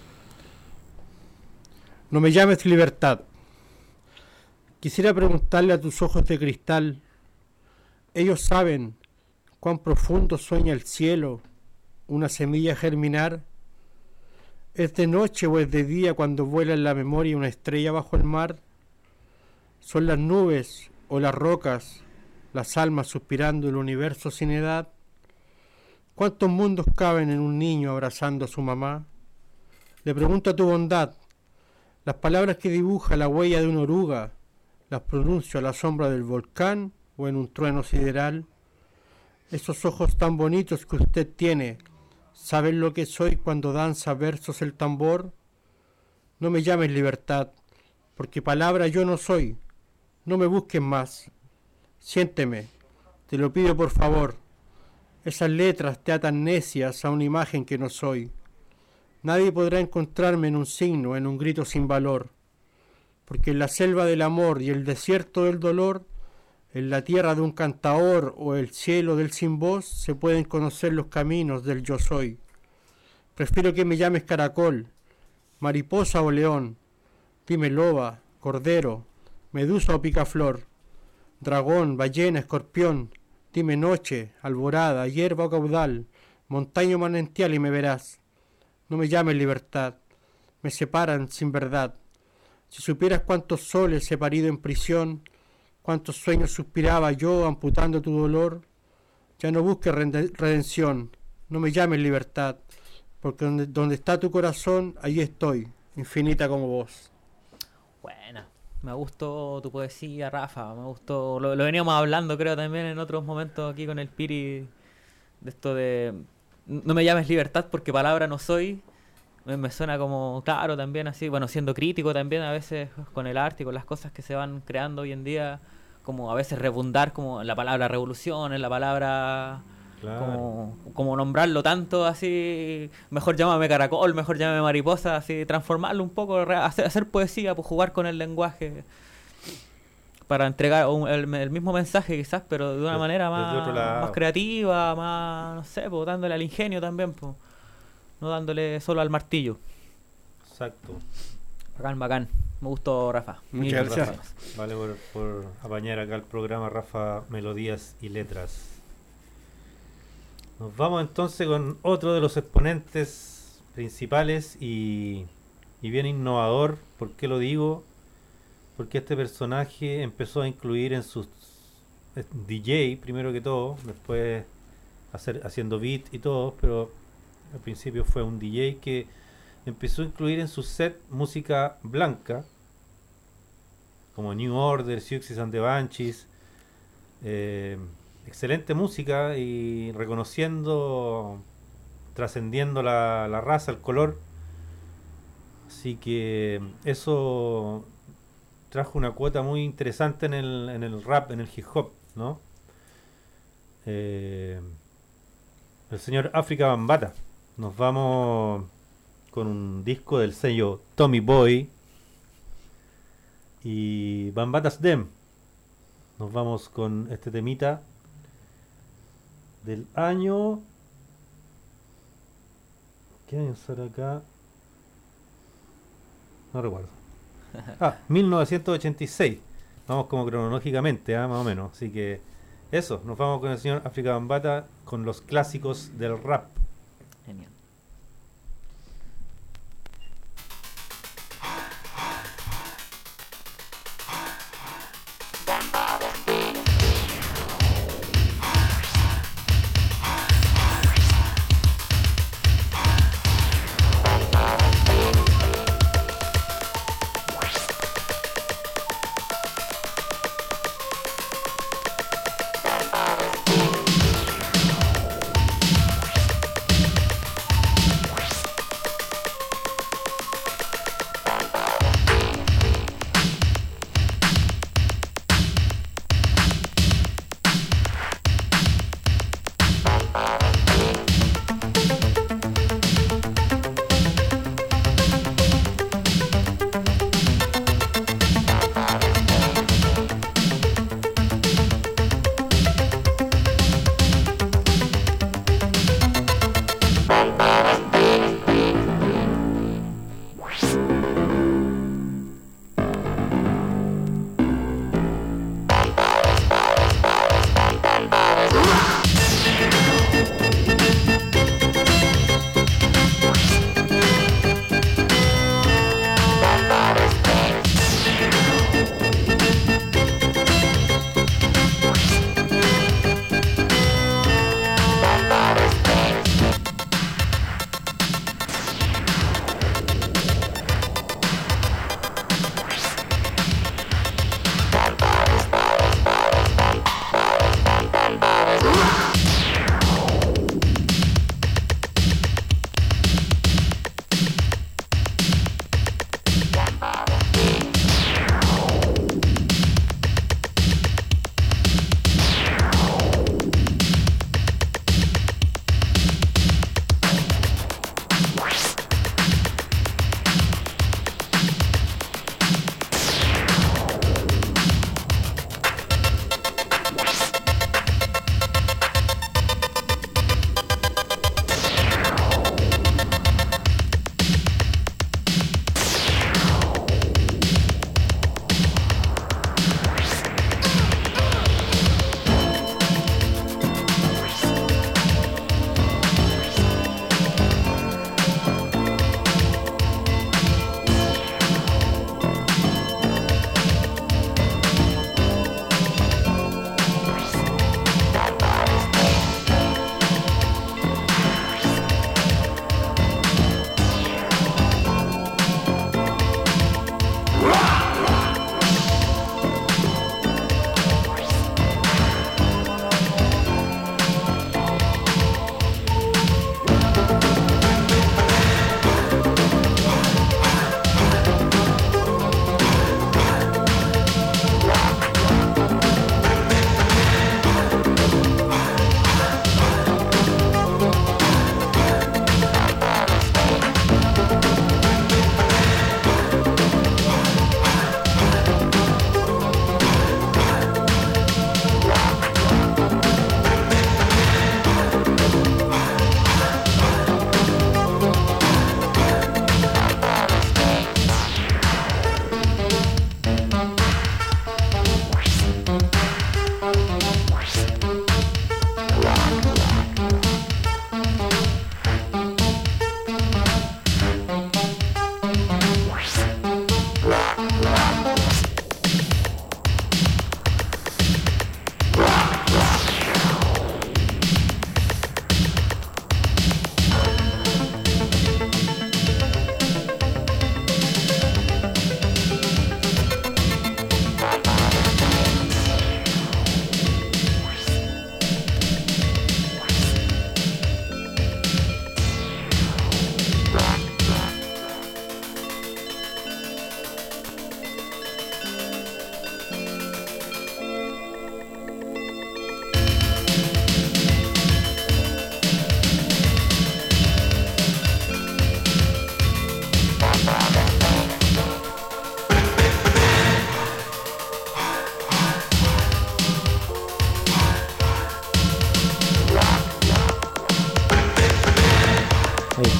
No me llames libertad. Quisiera preguntarle a tus ojos de cristal. Ellos saben cuán profundo sueña el cielo, una semilla germinar. ¿Es de noche o es de día cuando vuela en la memoria una estrella bajo el mar? ¿Son las nubes o las rocas, las almas suspirando el universo sin edad? ¿Cuántos mundos caben en un niño abrazando a su mamá? Le pregunto a tu bondad. Las palabras que dibuja la huella de una oruga, ¿las pronuncio a la sombra del volcán o en un trueno sideral? Esos ojos tan bonitos que usted tiene, ¿saben lo que soy cuando danza versos el tambor? No me llames libertad, porque palabra yo no soy. No me busques más. Siénteme, te lo pido por favor. Esas letras te atan necias a una imagen que no soy. Nadie podrá encontrarme en un signo, en un grito sin valor, porque en la selva del amor y el desierto del dolor, en la tierra de un cantaor o el cielo del sin voz, se pueden conocer los caminos del yo soy. Prefiero que me llames caracol, mariposa o león, dime loba, cordero, medusa o picaflor, dragón, ballena, escorpión, dime noche, alborada, hierba o caudal, montaña o manantial y me verás. No me llames libertad, me separan sin verdad. Si supieras cuántos soles he parido en prisión, cuántos sueños suspiraba yo amputando tu dolor, ya no busques redención, no me llames libertad, porque donde está tu corazón, allí estoy, infinita como vos. Buena. Me gustó tu poesía, Rafa. Me gustó. Lo veníamos hablando, creo, también en otros momentos aquí con el Piri de esto de no me llames libertad porque palabra no soy. Me suena como claro también así, bueno, siendo crítico también a veces con el arte y con las cosas que se van creando hoy en día, como a veces rebundar como en la palabra revolución, en la palabra Claro. como nombrarlo tanto así, mejor llámame caracol, mejor llámame mariposa, así transformarlo un poco, hacer poesía, pues jugar con el lenguaje para entregar el mismo mensaje quizás, pero de una manera desde otro lado. más creativa, más, no sé, pues dándole al ingenio también, pues. No dándole solo al martillo. Exacto. Bacán. Me gustó, Rafa. Muchas Mil gracias. gracias. Vale por apañar acá el programa, Rafa, Melodías y Letras. Nos vamos entonces con otro de los exponentes principales y bien innovador. ¿Por qué lo digo? Porque este personaje empezó a incluir en sus DJ, primero que todo, después haciendo beat y todo, pero al principio fue un DJ que empezó a incluir en su set música blanca, como New Order, Siouxsie and the Banshees, excelente música y reconociendo, trascendiendo la raza, el color. Así que eso trajo una cuota muy interesante en el rap, en el hip hop, ¿no? El señor Afrika Bambaataa. Nos vamos con un disco del sello Tommy Boy y Bambaata's Them. Nos vamos con este temita del año... ¿Qué año será acá? No recuerdo. 1986. Vamos como cronológicamente, más o menos. Así que eso, nos vamos con el señor Afrika Bambaataa con los clásicos del rap. Genial.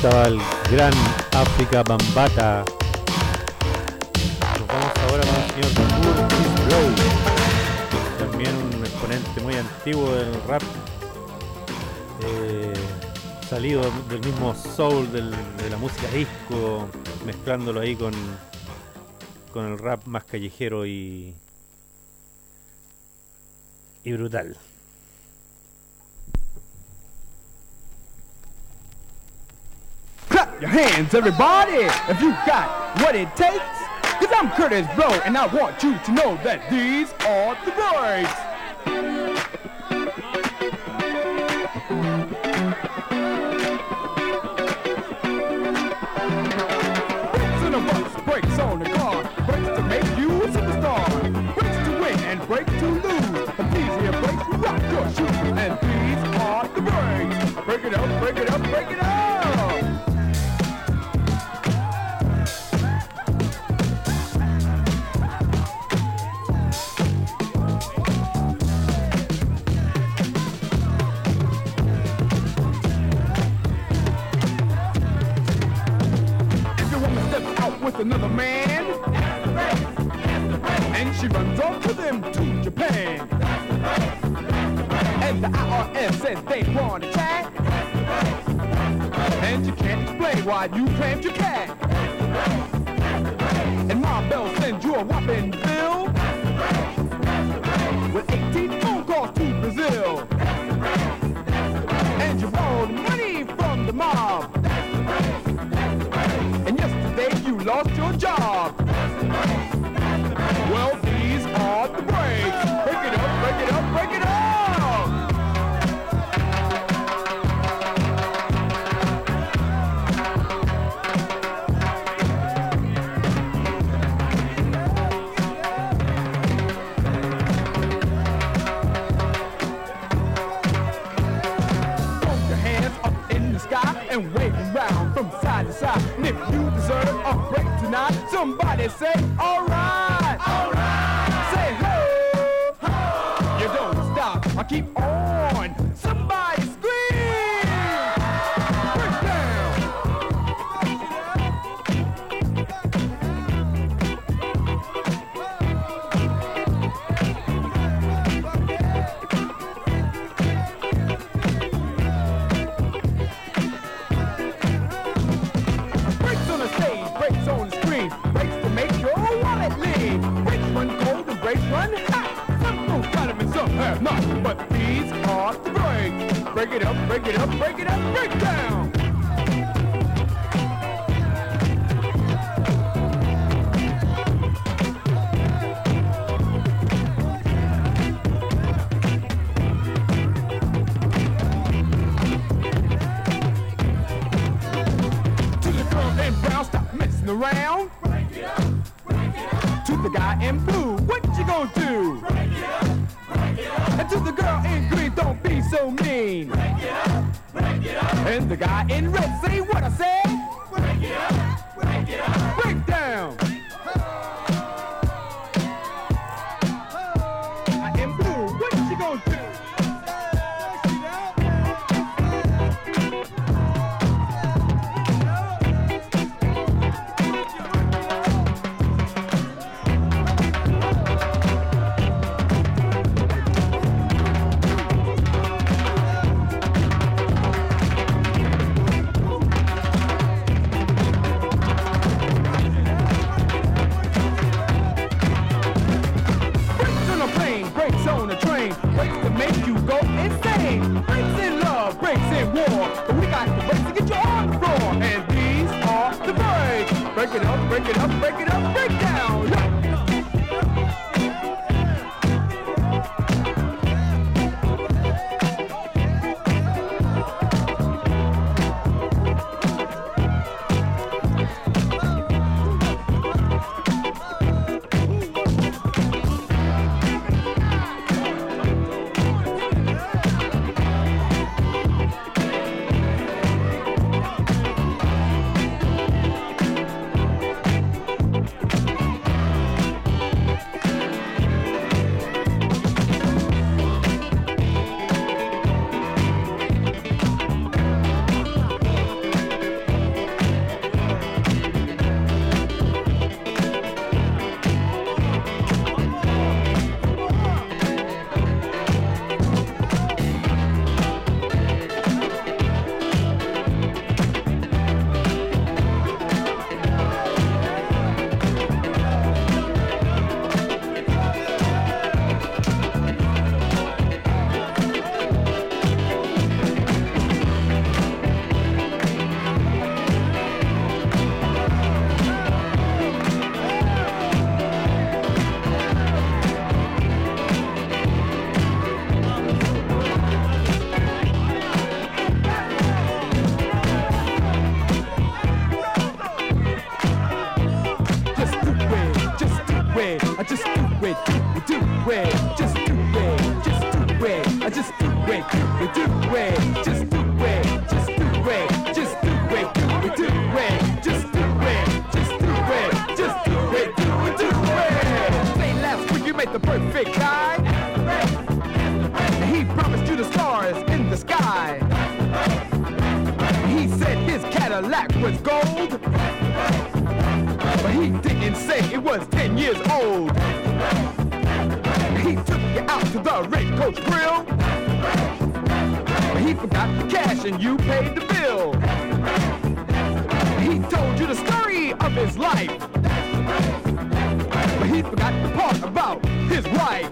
estaba el gran África Bambata. Nos vamos ahora con el señor Curtis Blow, también un exponente muy antiguo del rap, salido del mismo soul de la música disco, mezclándolo ahí con el rap más callejero y brutal. Clap your hands, everybody, if you got what it takes. Cause I'm Curtis Blow, and I want you to know that these are the breaks. Brakes on the bus, brakes on the car, brakes to make you a superstar, brakes to win and brakes to lose. And these here brakes rock your shoes, and these are the breaks. Break it up, break it up, break it up. With another man, and she runs off with him to Japan, and the IRS says they want to chat, and you can't explain why you claimed your cat, and Mom Bell sends you a whopping bill with 18 phone calls to Brazil, and you borrowed money from the mob, and yesterday you lost your job. Well, these are the breaks. Break it up, break it up, break it up. Throw your hands up in the sky and wave around from side to side. And if you deserve a break tonight, somebody say, alright, alright. Say, ho, ho. You don't stop, I keep on. Somebody scream. Break down. Brakes on the stage, brakes on the screen, brakes to make your wallet lean. Brakes run cold and brakes run hot. Some folks got them and some have not, but these are the brakes. Break it up, break it up, break it up, break down. To the girl in brown, stop messing around. Break it up, break it up. To the guy in blue, what you gonna do? Break it up, break it up. And to the girl in green, don't be so mean. Break it up, break it up. And the guy in red, say what I said. Break it up, break it up. Break down. Guy in blue, what you gonna do? Brakes on a plane, brakes on a train, brakes to make you go insane. Brakes in love, brakes in war, but we got the brakes to get you on the floor. And these are the brakes. Break it up, break it up, break it up, break down. Yeah. Just do it, do it, just do it, just do it, just do it, do it, just do it, just do it, just do it, do it, do it, just do it, just do it, just do it, do it, do it. Say last week you made the perfect guy. He promised you the stars in the sky. He said his Cadillac was gold, but he didn't say it was 10 years old. He took you out to the Red Coach Grill, but he forgot the cash and you paid the bill. He told you the story of his life, but he forgot the part about his wife.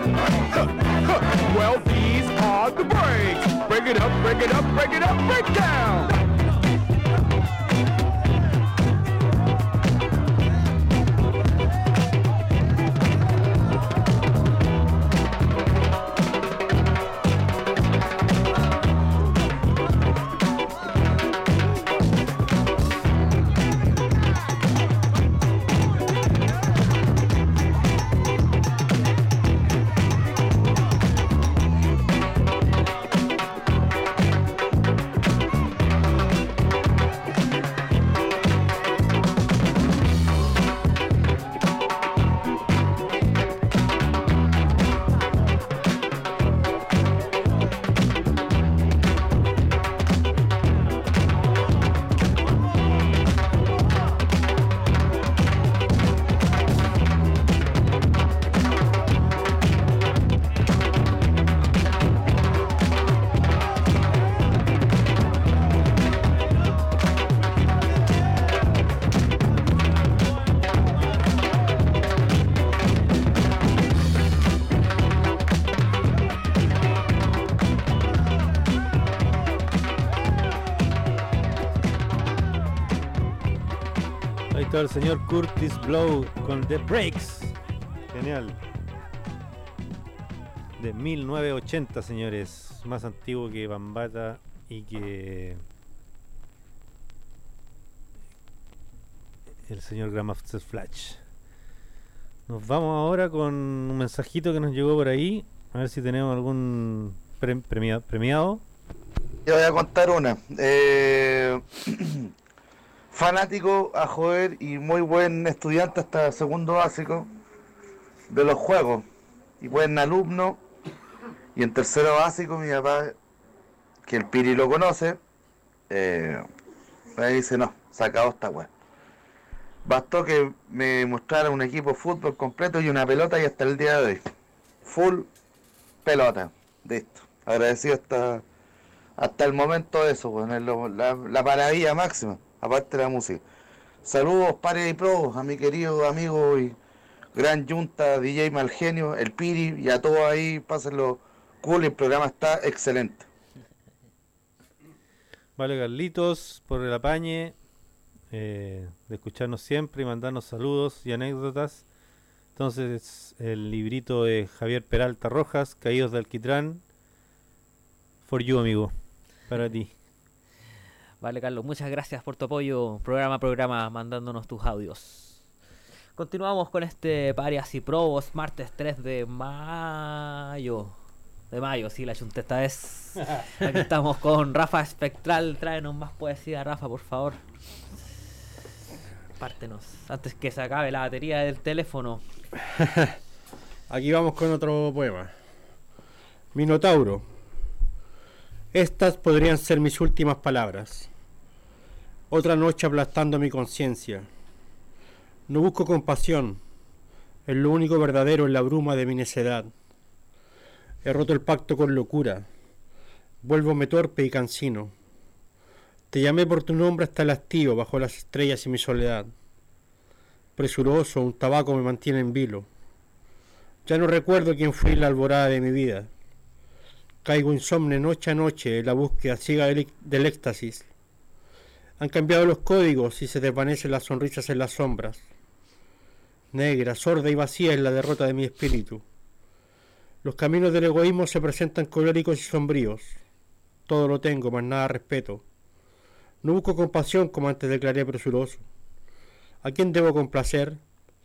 Well, these are the breaks. Break it up, break it up, break it up, break down. El señor Curtis Blow con The Breaks. Genial. De 1980, señores. Más antiguo que Bambata y que el señor Grandmaster Flash. Nos vamos ahora con un mensajito que nos llegó por ahí. A ver si tenemos algún premiado. Yo voy a contar una. Fanático a joder y muy buen estudiante hasta segundo básico de los juegos y buen alumno, y en tercero básico mi papá, que el Piri lo conoce, me dice: no, se acabó esta weá. Bastó que me mostrara un equipo de fútbol completo y una pelota, y hasta el día de hoy full pelota, listo. Agradecido hasta el momento de eso, bueno, es la maravilla máxima. Aparte de la música. Saludos, pares y pros, a mi querido amigo y gran yunta DJ Malgenio, el Piri, y a todos ahí, pásenlo cool, el programa está excelente. Vale, Carlitos, por el apañe de escucharnos siempre y mandarnos saludos y anécdotas. Entonces, el librito de Javier Peralta Rojas, Caídos de Alquitrán, for you, amigo, para ti. Vale, Carlos, muchas gracias por tu apoyo programa a programa, mandándonos tus audios. Continuamos con este Parias y Probos, martes 3 de mayo. De mayo, sí, la chunté esta vez. Aquí estamos con Rafa Espectral. Tráenos más poesía, Rafa, por favor. Pártenos, antes que se acabe la batería del teléfono. Aquí vamos con otro poema. Minotauro. Estas podrían ser mis últimas palabras. Otra noche aplastando mi conciencia. No busco compasión. Es lo único verdadero en la bruma de mi necedad. He roto el pacto con locura. Vuélvome torpe y cansino. Te llamé por tu nombre hasta el hastío bajo las estrellas y mi soledad. Presuroso, un tabaco me mantiene en vilo. Ya no recuerdo quién fui en la alborada de mi vida. Caigo insomne noche a noche en la búsqueda ciega del éxtasis. Han cambiado los códigos y se desvanecen las sonrisas en las sombras. Negra, sorda y vacía es la derrota de mi espíritu. Los caminos del egoísmo se presentan coléricos y sombríos. Todo lo tengo, mas nada respeto. No busco compasión como antes declaré presuroso. ¿A quién debo complacer?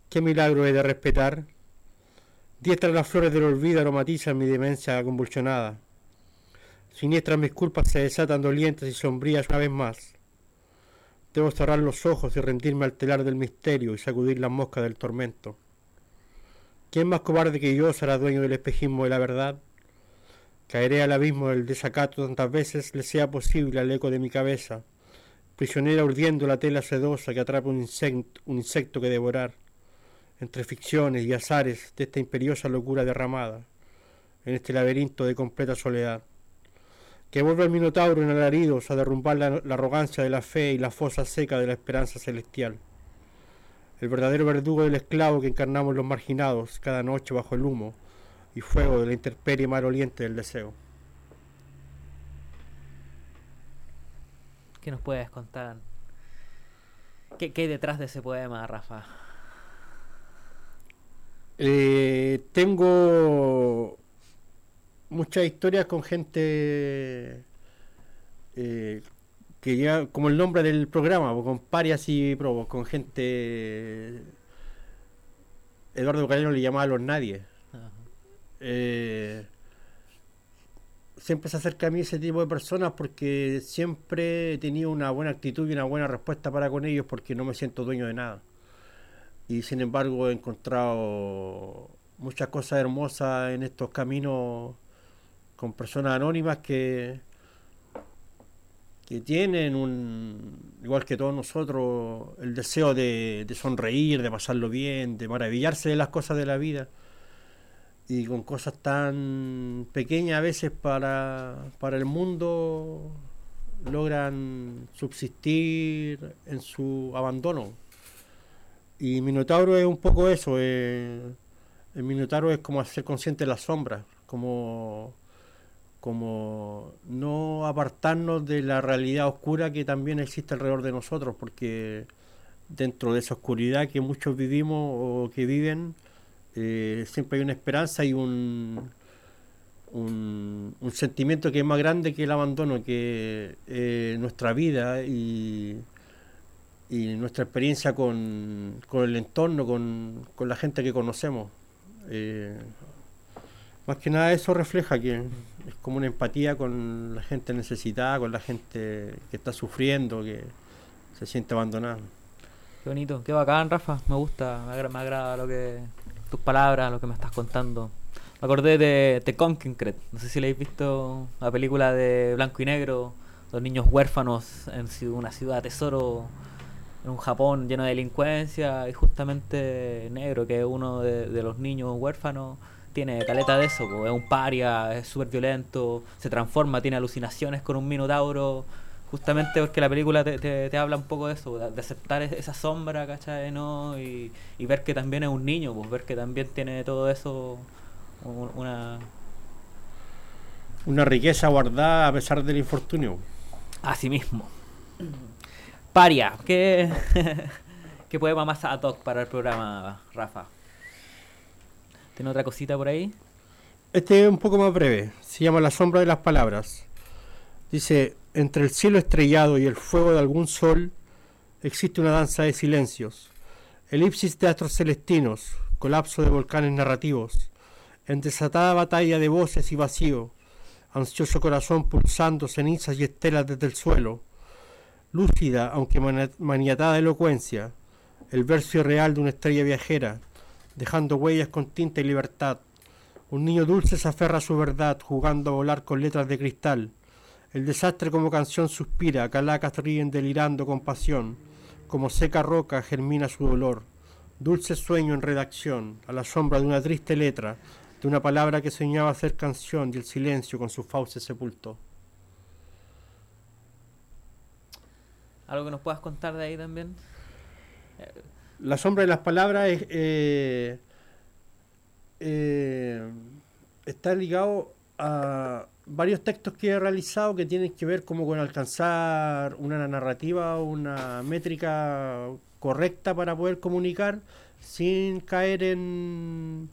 qué milagro he de respetar. Diestras las flores del olvido aromatizan mi demencia convulsionada. Siniestras mis culpas se desatan dolientes y sombrías una vez más. Debo cerrar los ojos y rendirme al telar del misterio y sacudir las moscas del tormento. ¿Quién más cobarde que yo será dueño del espejismo de la verdad? Caeré al abismo del desacato tantas veces le sea posible al eco de mi cabeza, prisionera urdiendo la tela sedosa que atrapa un insecto que devorar, entre ficciones y azares de esta imperiosa locura derramada, en este laberinto de completa soledad. Que vuelva el minotauro en alaridos a derrumbar la arrogancia de la fe y la fosa seca de la esperanza celestial. El verdadero verdugo del esclavo que encarnamos los marginados cada noche bajo el humo y fuego de la intemperie maloliente del deseo. ¿Qué nos puedes contar? ¿Qué hay detrás de ese poema, Rafa? Tengo muchas historias con gente que ya, como el nombre del programa, con parias y probos, con gente. Eduardo Calero le llamaba a los nadie. Siempre se acerca a mí ese tipo de personas porque siempre he tenido una buena actitud y una buena respuesta para con ellos porque no me siento dueño de nada. Y sin embargo he encontrado muchas cosas hermosas en estos caminos con personas anónimas que tienen igual que todos nosotros, el deseo de sonreír, de pasarlo bien, de maravillarse de las cosas de la vida. Y con cosas tan pequeñas a veces para el mundo logran subsistir en su abandono. Y Minotauro es un poco eso. El Minotauro es como hacer consciente de las sombras, como no apartarnos de la realidad oscura que también existe alrededor de nosotros, porque dentro de esa oscuridad que muchos vivimos o que viven, siempre hay una esperanza y un sentimiento que es más grande que el abandono, que nuestra vida y nuestra experiencia con el entorno, con la gente que conocemos. Más que nada eso refleja que es como una empatía con la gente necesitada, con la gente que está sufriendo, que se siente abandonada. Qué bonito, qué bacán, Rafa. Me gusta, me agrada tus palabras, lo que me estás contando. Me acordé de The Concrete. No sé si le habéis visto la película de blanco y negro, los niños huérfanos en una ciudad tesoro, en un Japón lleno de delincuencia, y justamente Negro, que es uno de los niños huérfanos, tiene caleta de eso, es un paria, es súper violento, se transforma, tiene alucinaciones con un minotauro, justamente porque la película te habla un poco de eso, de aceptar esa sombra, ¿cachai? ¿No? Y ver que también es un niño, pues ver que también tiene todo eso, una riqueza guardada a pesar del infortunio. Así mismo. Paria, ¿qué poema más ad hoc para el programa, Rafa? ¿Tiene otra cosita por ahí? Este es un poco más breve, se llama La sombra de las palabras. Dice: entre el cielo estrellado y el fuego de algún sol existe una danza de silencios, elipsis de astros celestinos, colapso de volcanes narrativos, en desatada batalla de voces y vacío, ansioso corazón pulsando cenizas y estelas desde el suelo, lúcida aunque maniatada elocuencia, el verso irreal de una estrella viajera, dejando huellas con tinta y libertad. Un niño dulce se aferra a su verdad, jugando a volar con letras de cristal. El desastre como canción suspira, calacas ríen delirando con pasión. Como seca roca germina su dolor. Dulce sueño en redacción, a la sombra de una triste letra, de una palabra que soñaba ser canción y el silencio con sus fauces sepultó. ¿Algo que nos puedas contar de ahí también? La sombra de las palabras está ligado a varios textos que he realizado que tienen que ver como con alcanzar una narrativa, una métrica correcta para poder comunicar sin caer en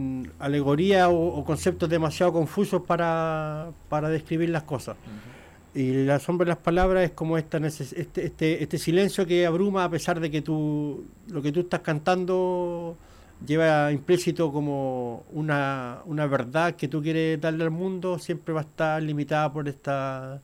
alegoría o conceptos demasiado confusos para describir las cosas. Y la sombra de las palabras es como este silencio que abruma, a pesar de que lo que tú estás cantando lleva implícito como una verdad que tú quieres darle al mundo, siempre va a estar limitada por esta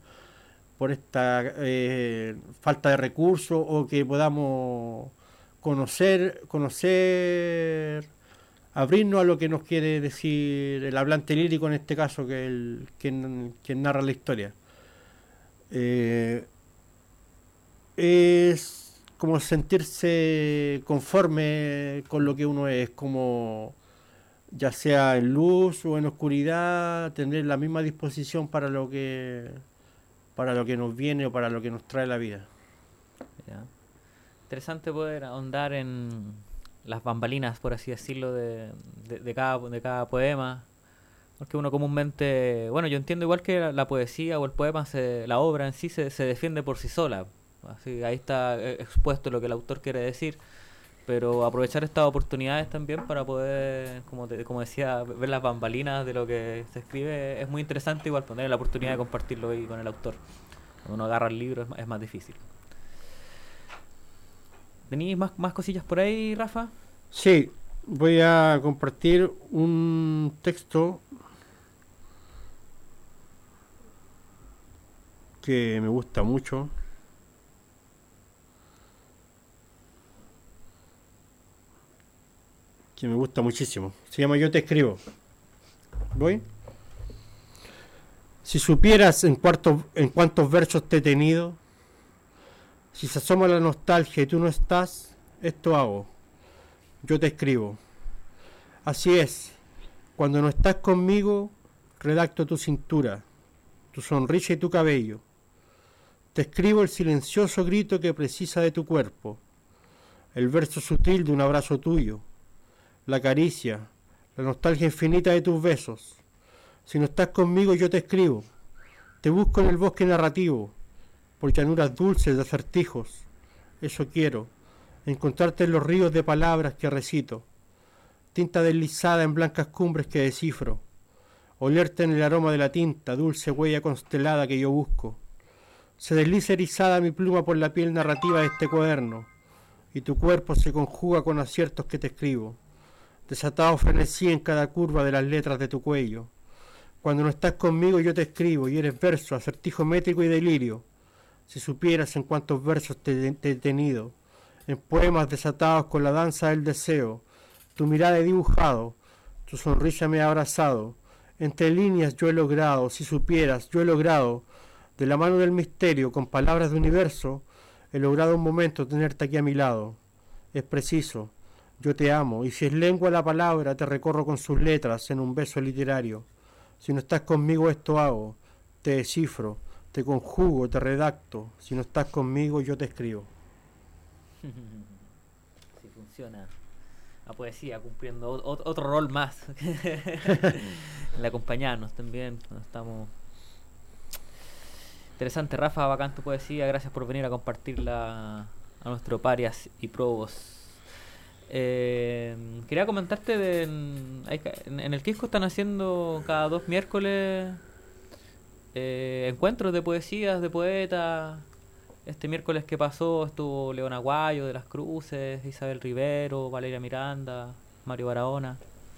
falta de recursos, o que podamos conocer, abrirnos a lo que nos quiere decir el hablante lírico, en este caso, que es quien narra la historia. Es como sentirse conforme con lo que uno es, como ya sea en luz o en oscuridad, tener la misma disposición para lo que nos viene o para lo que nos trae la vida. Ya. Interesante poder ahondar en las bambalinas, por así decirlo, de cada poema. Porque uno comúnmente, bueno, yo entiendo igual que la poesía o el poema, la obra en sí se defiende por sí sola. Así, ahí está expuesto lo que el autor quiere decir, pero aprovechar estas oportunidades también para poder, como decía, ver las bambalinas de lo que se escribe es muy interesante. Igual poner la oportunidad de compartirlo ahí con el autor. Cuando uno agarra el libro es más difícil. ¿Tenéis más cosillas por ahí, Rafa? Sí, voy a compartir un texto que me gusta mucho. Que me gusta muchísimo. Se llama Yo te escribo. ¿Voy? Si supieras en cuántos versos te he tenido, si se asoma la nostalgia y tú no estás, esto hago. Yo te escribo. Así es. Cuando no estás conmigo, redacto tu cintura, tu sonrisa y tu cabello. Te escribo el silencioso grito que precisa de tu cuerpo, el verso sutil de un abrazo tuyo, la caricia, la nostalgia infinita de tus besos. Si no estás conmigo, yo te escribo. Te busco en el bosque narrativo, por llanuras dulces de acertijos. Eso quiero, encontrarte en los ríos de palabras que recito, tinta deslizada en blancas cumbres que descifro, olerte en el aroma de la tinta, dulce huella constelada que yo busco. Se desliza erizada mi pluma por la piel narrativa de este cuaderno, y tu cuerpo se conjuga con aciertos que te escribo, desatado frenesí en cada curva de las letras de tu cuello. Cuando no estás conmigo yo te escribo, y eres verso, acertijo métrico y delirio. Si supieras en cuántos versos te he tenido, en poemas desatados con la danza del deseo, tu mirada he dibujado, tu sonrisa me ha abrazado, entre líneas yo he logrado, si supieras, yo he logrado, de la mano del misterio, con palabras de universo, he logrado un momento tenerte aquí a mi lado. Es preciso, yo te amo, y si es lengua la palabra, te recorro con sus letras en un beso literario. Si no estás conmigo esto hago, te descifro, te conjugo, te redacto. Si no estás conmigo yo te escribo. Sí, funciona. La poesía cumpliendo otro rol más. El acompañarnos también. Estamos... Interesante, Rafa, bacán tu poesía. Gracias por venir a compartirla a nuestro Parias y Probos. Quería comentarte en el Quisco están haciendo cada 2 miércoles encuentros de poesías, de poetas. Este miércoles que pasó estuvo León Aguayo de Las Cruces, Isabel Rivero, Valeria Miranda, Mario Barahona.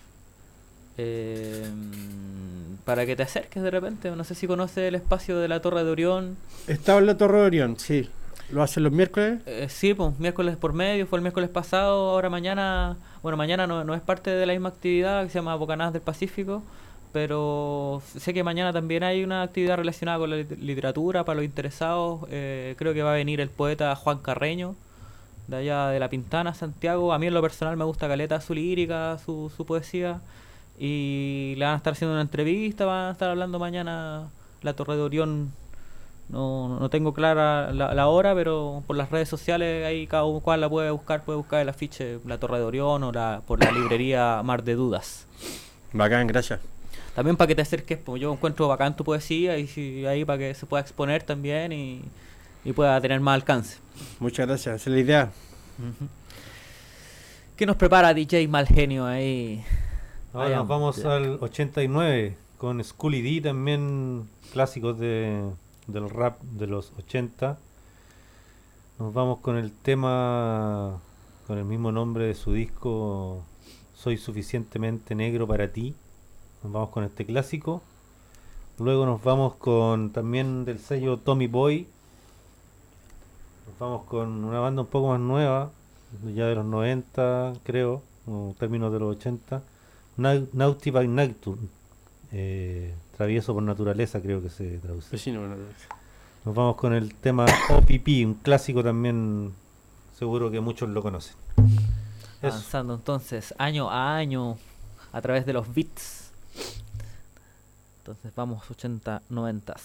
Para que te acerques de repente, no sé si conoces el espacio de la Torre de Orión. Estaba en la Torre de Orión, sí. ¿Lo hacen los miércoles? Sí, pues miércoles por medio, fue el miércoles pasado, ahora mañana, bueno, mañana no es parte de la misma actividad que se llama Bocanadas del Pacífico, pero sé que mañana también hay una actividad relacionada con la literatura para los interesados. Creo que va a venir el poeta Juan Carreño, de allá de La Pintana, Santiago. A mí en lo personal me gusta caleta su lírica, su poesía, y le van a estar haciendo una entrevista, van a estar hablando mañana la Torre de Orión. No tengo clara la hora, pero por las redes sociales ahí cada cual la puede buscar el afiche, la Torre de Orión o por la librería Mar de Dudas. Bacán, gracias. También para que te acerques, pues yo encuentro bacán tu poesía y ahí para que se pueda exponer también y pueda tener más alcance. Muchas gracias, esa es la idea. Uh-huh. ¿Qué nos prepara DJ Malgenio ahí? Ahora nos vamos al 89 con Scully D, también clásicos de del rap de los 80. Nos vamos con el tema con el mismo nombre de su disco, Soy suficientemente negro para ti. Nos vamos con este clásico. Luego nos vamos con también del sello Tommy Boy. Nos vamos con una banda un poco más nueva, ya de los 90 creo, o términos de los 80. Naughty by Nature. Travieso por naturaleza creo que se traduce. Nos vamos con el tema OPP, un clásico también, seguro que muchos lo conocen. Eso. Avanzando entonces año a año a través de los beats. Entonces vamos 80, 90.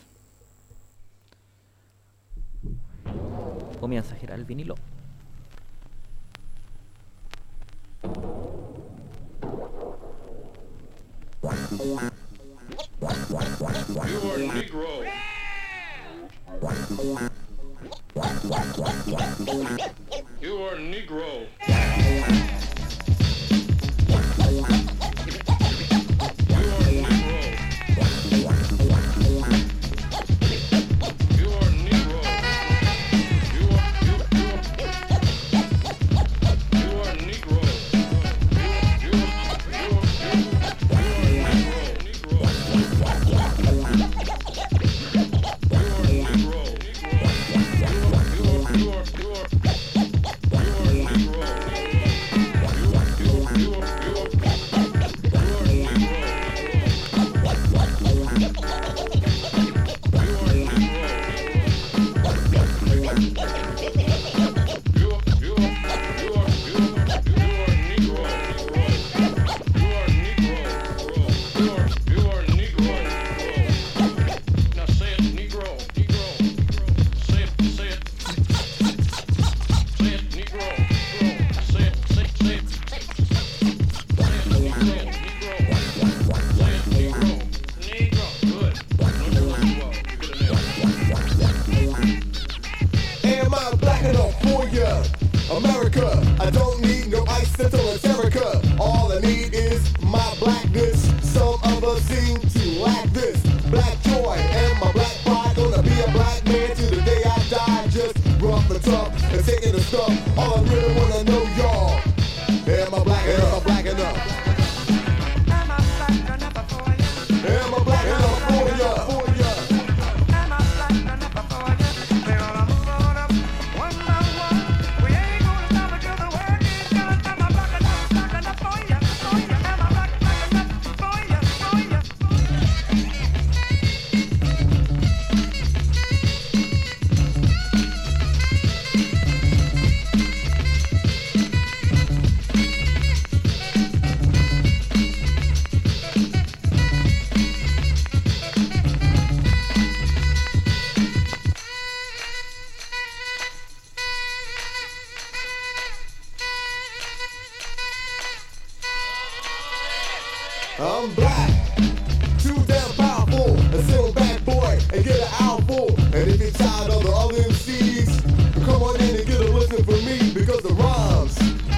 Comienza a girar el vinilo. You are Negro. You are Negro. I'm black, too damn powerful, a still bad boy, and get an outful. And if you're tired of the other MCs, come on in and get a listen for me, because the rhymes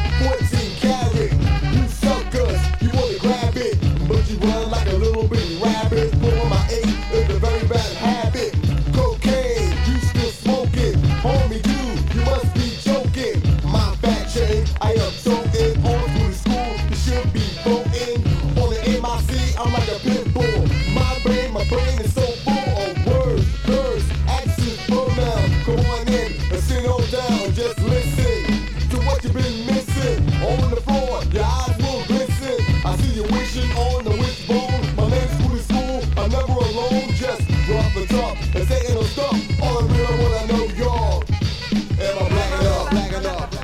14 karat. You suckers, you wanna grab it, but you run like a little bitty rabbit. Pulling my 8 is a very bad habit. Cocaine, you still smoking, homie dude, you must be joking. My fat chain, I am toting, on through the school, you should be voting. On the MIC, I'm like a pit bull. My brain is so full of words, curves, accents, pronouns. Come on in and sit on down, just listen to what you've been missing. On the floor, your eyes will glisten. I see you wishing on the wishbone. My name's Scooty School, I'm never alone. Just rough and tough and saying no stuff. All I really wanna know y'all. Am I black enough? Black enough?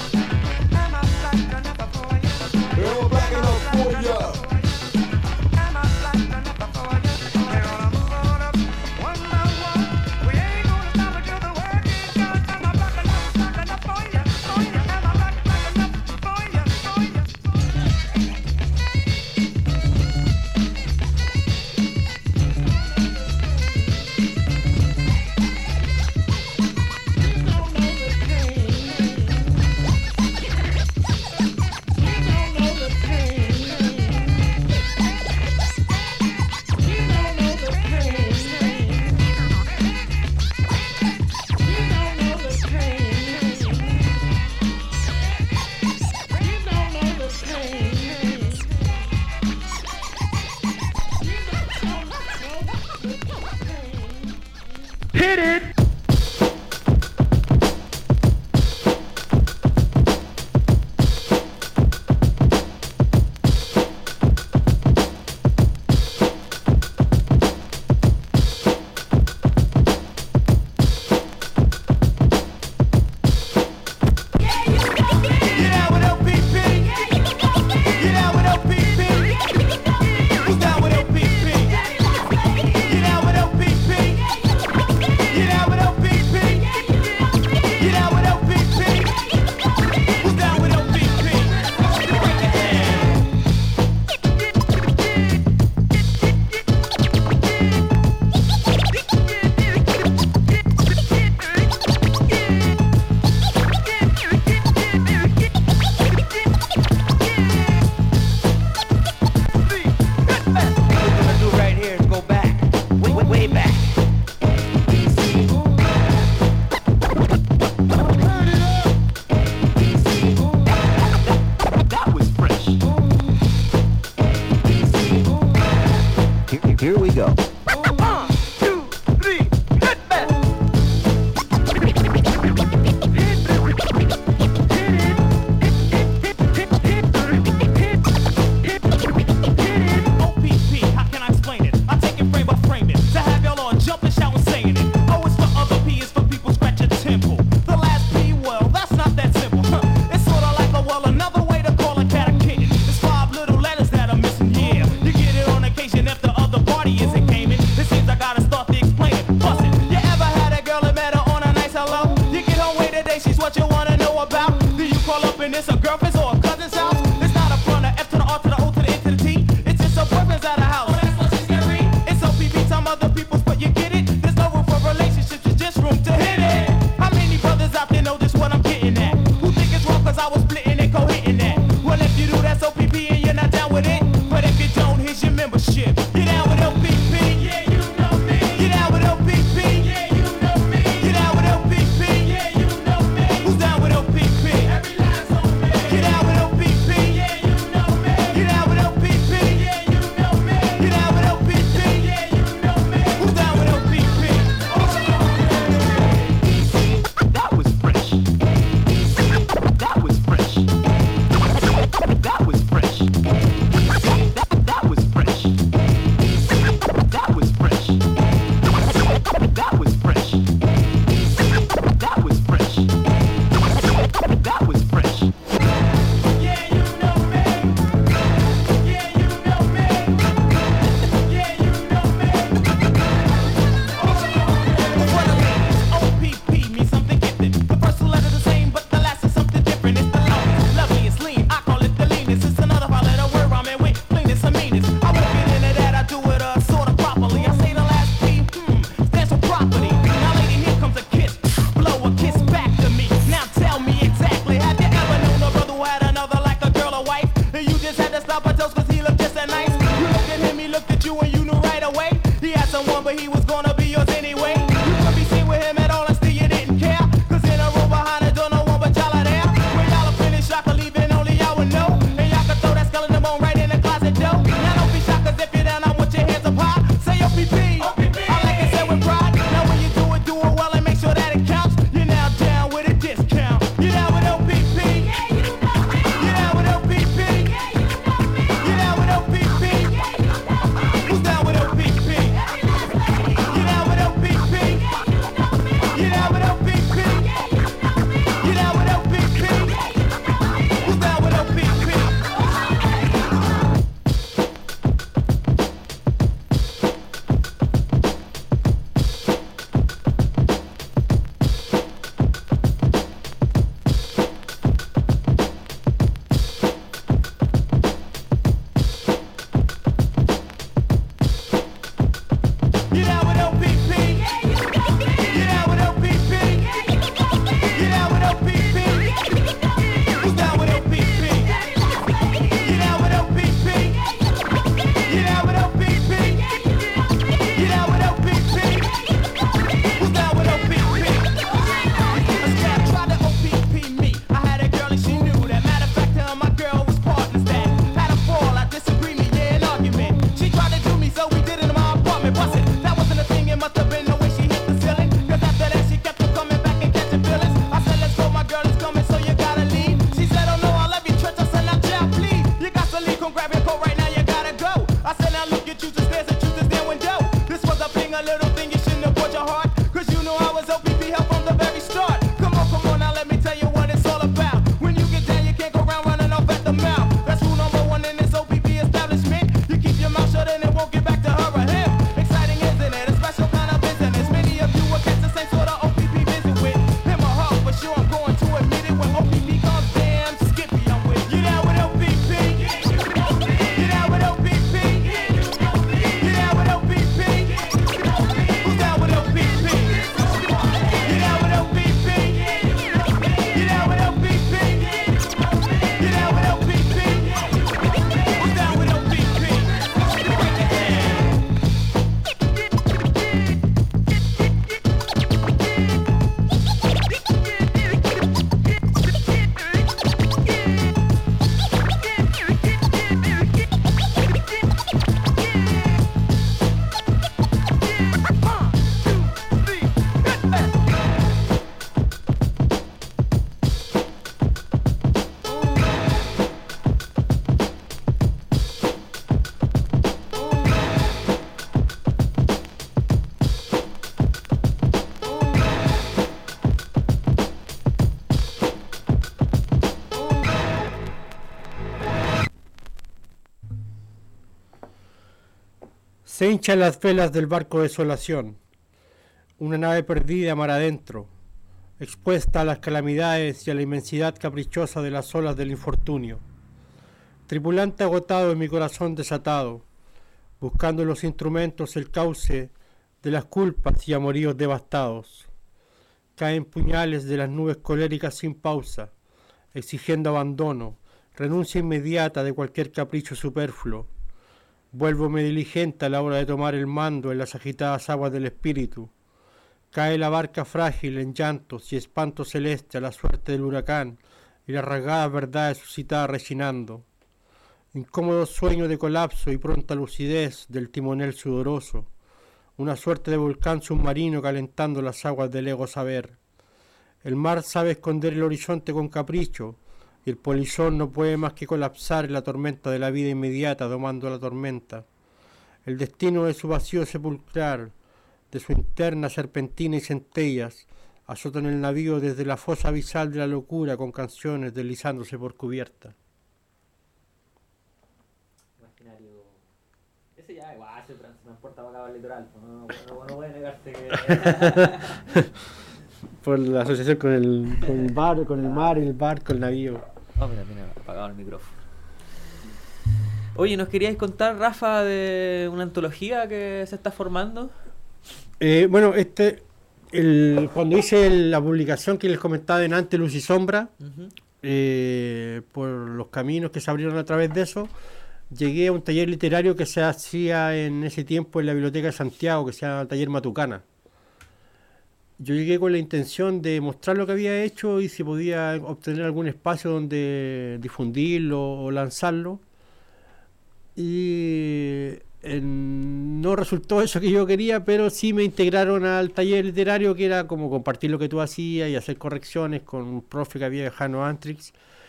Am I black enough for ya? say she's what you wanna know about. Do you call up and it's a girlfriend's or a cousin's house? It's not a front, a F to the R to the O to the N to the T. It's just a boyfriend's at a house. Oh, that's what she's gonna read. It's OPP, some other people's, but you get it. There's no room for relationships, it's just room to hit it. How many brothers out there know just what I'm getting at? Who think it's wrong cause I was splitting and co-hitting that? Well, if you do, that's OPP and you're not down with it. But if you don't, here's your membership. Get down with OPP. Yeah, you know me. Get down with OPP. Yeah, you know me. Get down with OPP. Yeah, you know me. Who's down with OPP? Every last on me. Get down with OPP. Yeah, you know me. Get down with OPP. Yeah, you know me. Get down with OPP. Yeah, you know me. Who's down with OPP? That was fresh. That was fresh. That was fresh. That was fresh. That was fresh. That was fresh. That was fresh. That was fresh. Yeah, you know me. Yeah, you know me. Yeah, you know me. What a OPP means something gifted. The first two letters the same, but the last is something different. It's the longest, loveliest, lean. I call it the leanest. It's another five-letter word rhyming with cleanest and meanest. I won't get into that. I do it sort of properly. I say the last P, stands for property. Now, lady, here comes a kiss. Blow a kiss back to me. Now tell me exactly. Have you ever known a brother who had another like a girl or wife? And you just had to stop her toes cause he looked just that nice. You looked at him, he looked at you, and you knew right away. He had someone, but he was gonna be yours anyway. You couldn't be seen with him at all and still you didn't care. Cause in a room behind the door, no one but y'all are there. When y'all are finished, y'all can leave and only y'all would know. And y'all can throw that skeleton bone right in the closet door. Now don't be shocked cause if you're down, I want your hands up high. Say OPP. I like it said with pride. Now when you do it well and make sure that it counts. You're now down with a discount. You're down with OPP. Yeah, you know me. You're down with OPP. Yeah, you know me. You're down with OPP. Yeah, you know me. Who's down with OPP? You're down with OPP. Yeah, you know me. You're down with OPP. Yeah, you know me. You're down with OPP. Yeah, you know me. Who's down with OPP? You're down with OPP. Yeah, you know me. You're down with OPP. Yeah, you know me. You're down with OPP. Yeah, you know me. Who's down with OPP? You're down with OPP. Yeah, you know me. You're down with OPP. Yeah, you know me. You're down with OPP. Yeah, you know me. Who's down with OPP? A scab tried to OPP me. I had a girl and she knew that. Matter of fact, her and my girl was partners that had a fall, a disagreement, yeah, an argument. She tried to do me, so we did it in my apartment. Bust it. That wasn't a thing, it must have been the way she hit the ceiling. Cause after that she kept on coming back and catching feelings. I said, let's go, my girl is coming, so you gotta leave. She said, oh no, I love you, church. I said, now child, please. You got to leave, come grab your coat right now, you gotta go. I said, now look at you, just stairs at you, just damn window. This was a thing, a little thing, you shouldn't have put your heart. Cause you know I was OPP help from the very start. Come on, now let me tell you what it's all about. When you get down, you can't go around running off at the mouth. That's rule number one in this OPP establishment. You keep your mouth shut and it won't get back to her or him. Exciting, isn't it? A special kind of business. Many of you will catch the same sort of OPP visit with him or her. For sure, I'm going to admit it. When OPP comes, damn skippy, I'm with. You down with OPP? Yeah, you know me. You down with OPP? Yeah, you know me. You down with OPP? Yeah, you know me. Who's down with OPP? You down with OPP? Yeah, you know me. You down with OPP? Yeah, you know me. You down with OPP? Yeah, you know me. Who's down with OPP? Break it down. Se hinchan las velas del barco Desolación. Una nave perdida mar adentro. expuesta a las calamidades y a la inmensidad caprichosa de las olas del infortunio. Tripulante agotado en mi corazón desatado, buscando en los instrumentos el cauce de las culpas y amoríos devastados. Caen puñales de las nubes coléricas sin pausa, exigiendo abandono, renuncia inmediata de cualquier capricho superfluo. Vuélvome diligente a la hora de tomar el mando en las agitadas aguas del espíritu. Cae la barca frágil en llantos y espanto celeste a la suerte del huracán y las rasgadas verdades suscitadas rechinando. Incómodo sueño de colapso y pronta lucidez del timonel sudoroso. Una suerte de volcán submarino calentando las aguas del ego saber. El mar sabe esconder el horizonte con capricho, y el polizón no puede más que colapsar en la tormenta de la vida inmediata domando la tormenta. El destino de su vacío sepulcral, de su interna serpentina y centellas, azotan el navío desde la fosa abisal de la locura con canciones deslizándose por cubierta. Ese ya igual se transporta para acá al litoral, no puede negarse que... Por la asociación con el bar, con el mar, el barco, el navío. Oh, mira, apagado el micrófono. Oye, ¿nos queríais contar, Rafa, de una antología que se está formando? Bueno, cuando hice la publicación que les comentaba en Antes Luz y Sombra, por los caminos que se abrieron a través de eso, llegué a un taller literario que se hacía en ese tiempo en la Biblioteca de Santiago, que se llama Taller Matucana. Yo llegué con la intención de mostrar lo que había hecho y si podía obtener algún espacio donde difundirlo o lanzarlo. Y no resultó eso que yo quería, pero sí me integraron al taller literario, que era como compartir lo que tú hacías y hacer correcciones con un profe que había, Jano Antrix.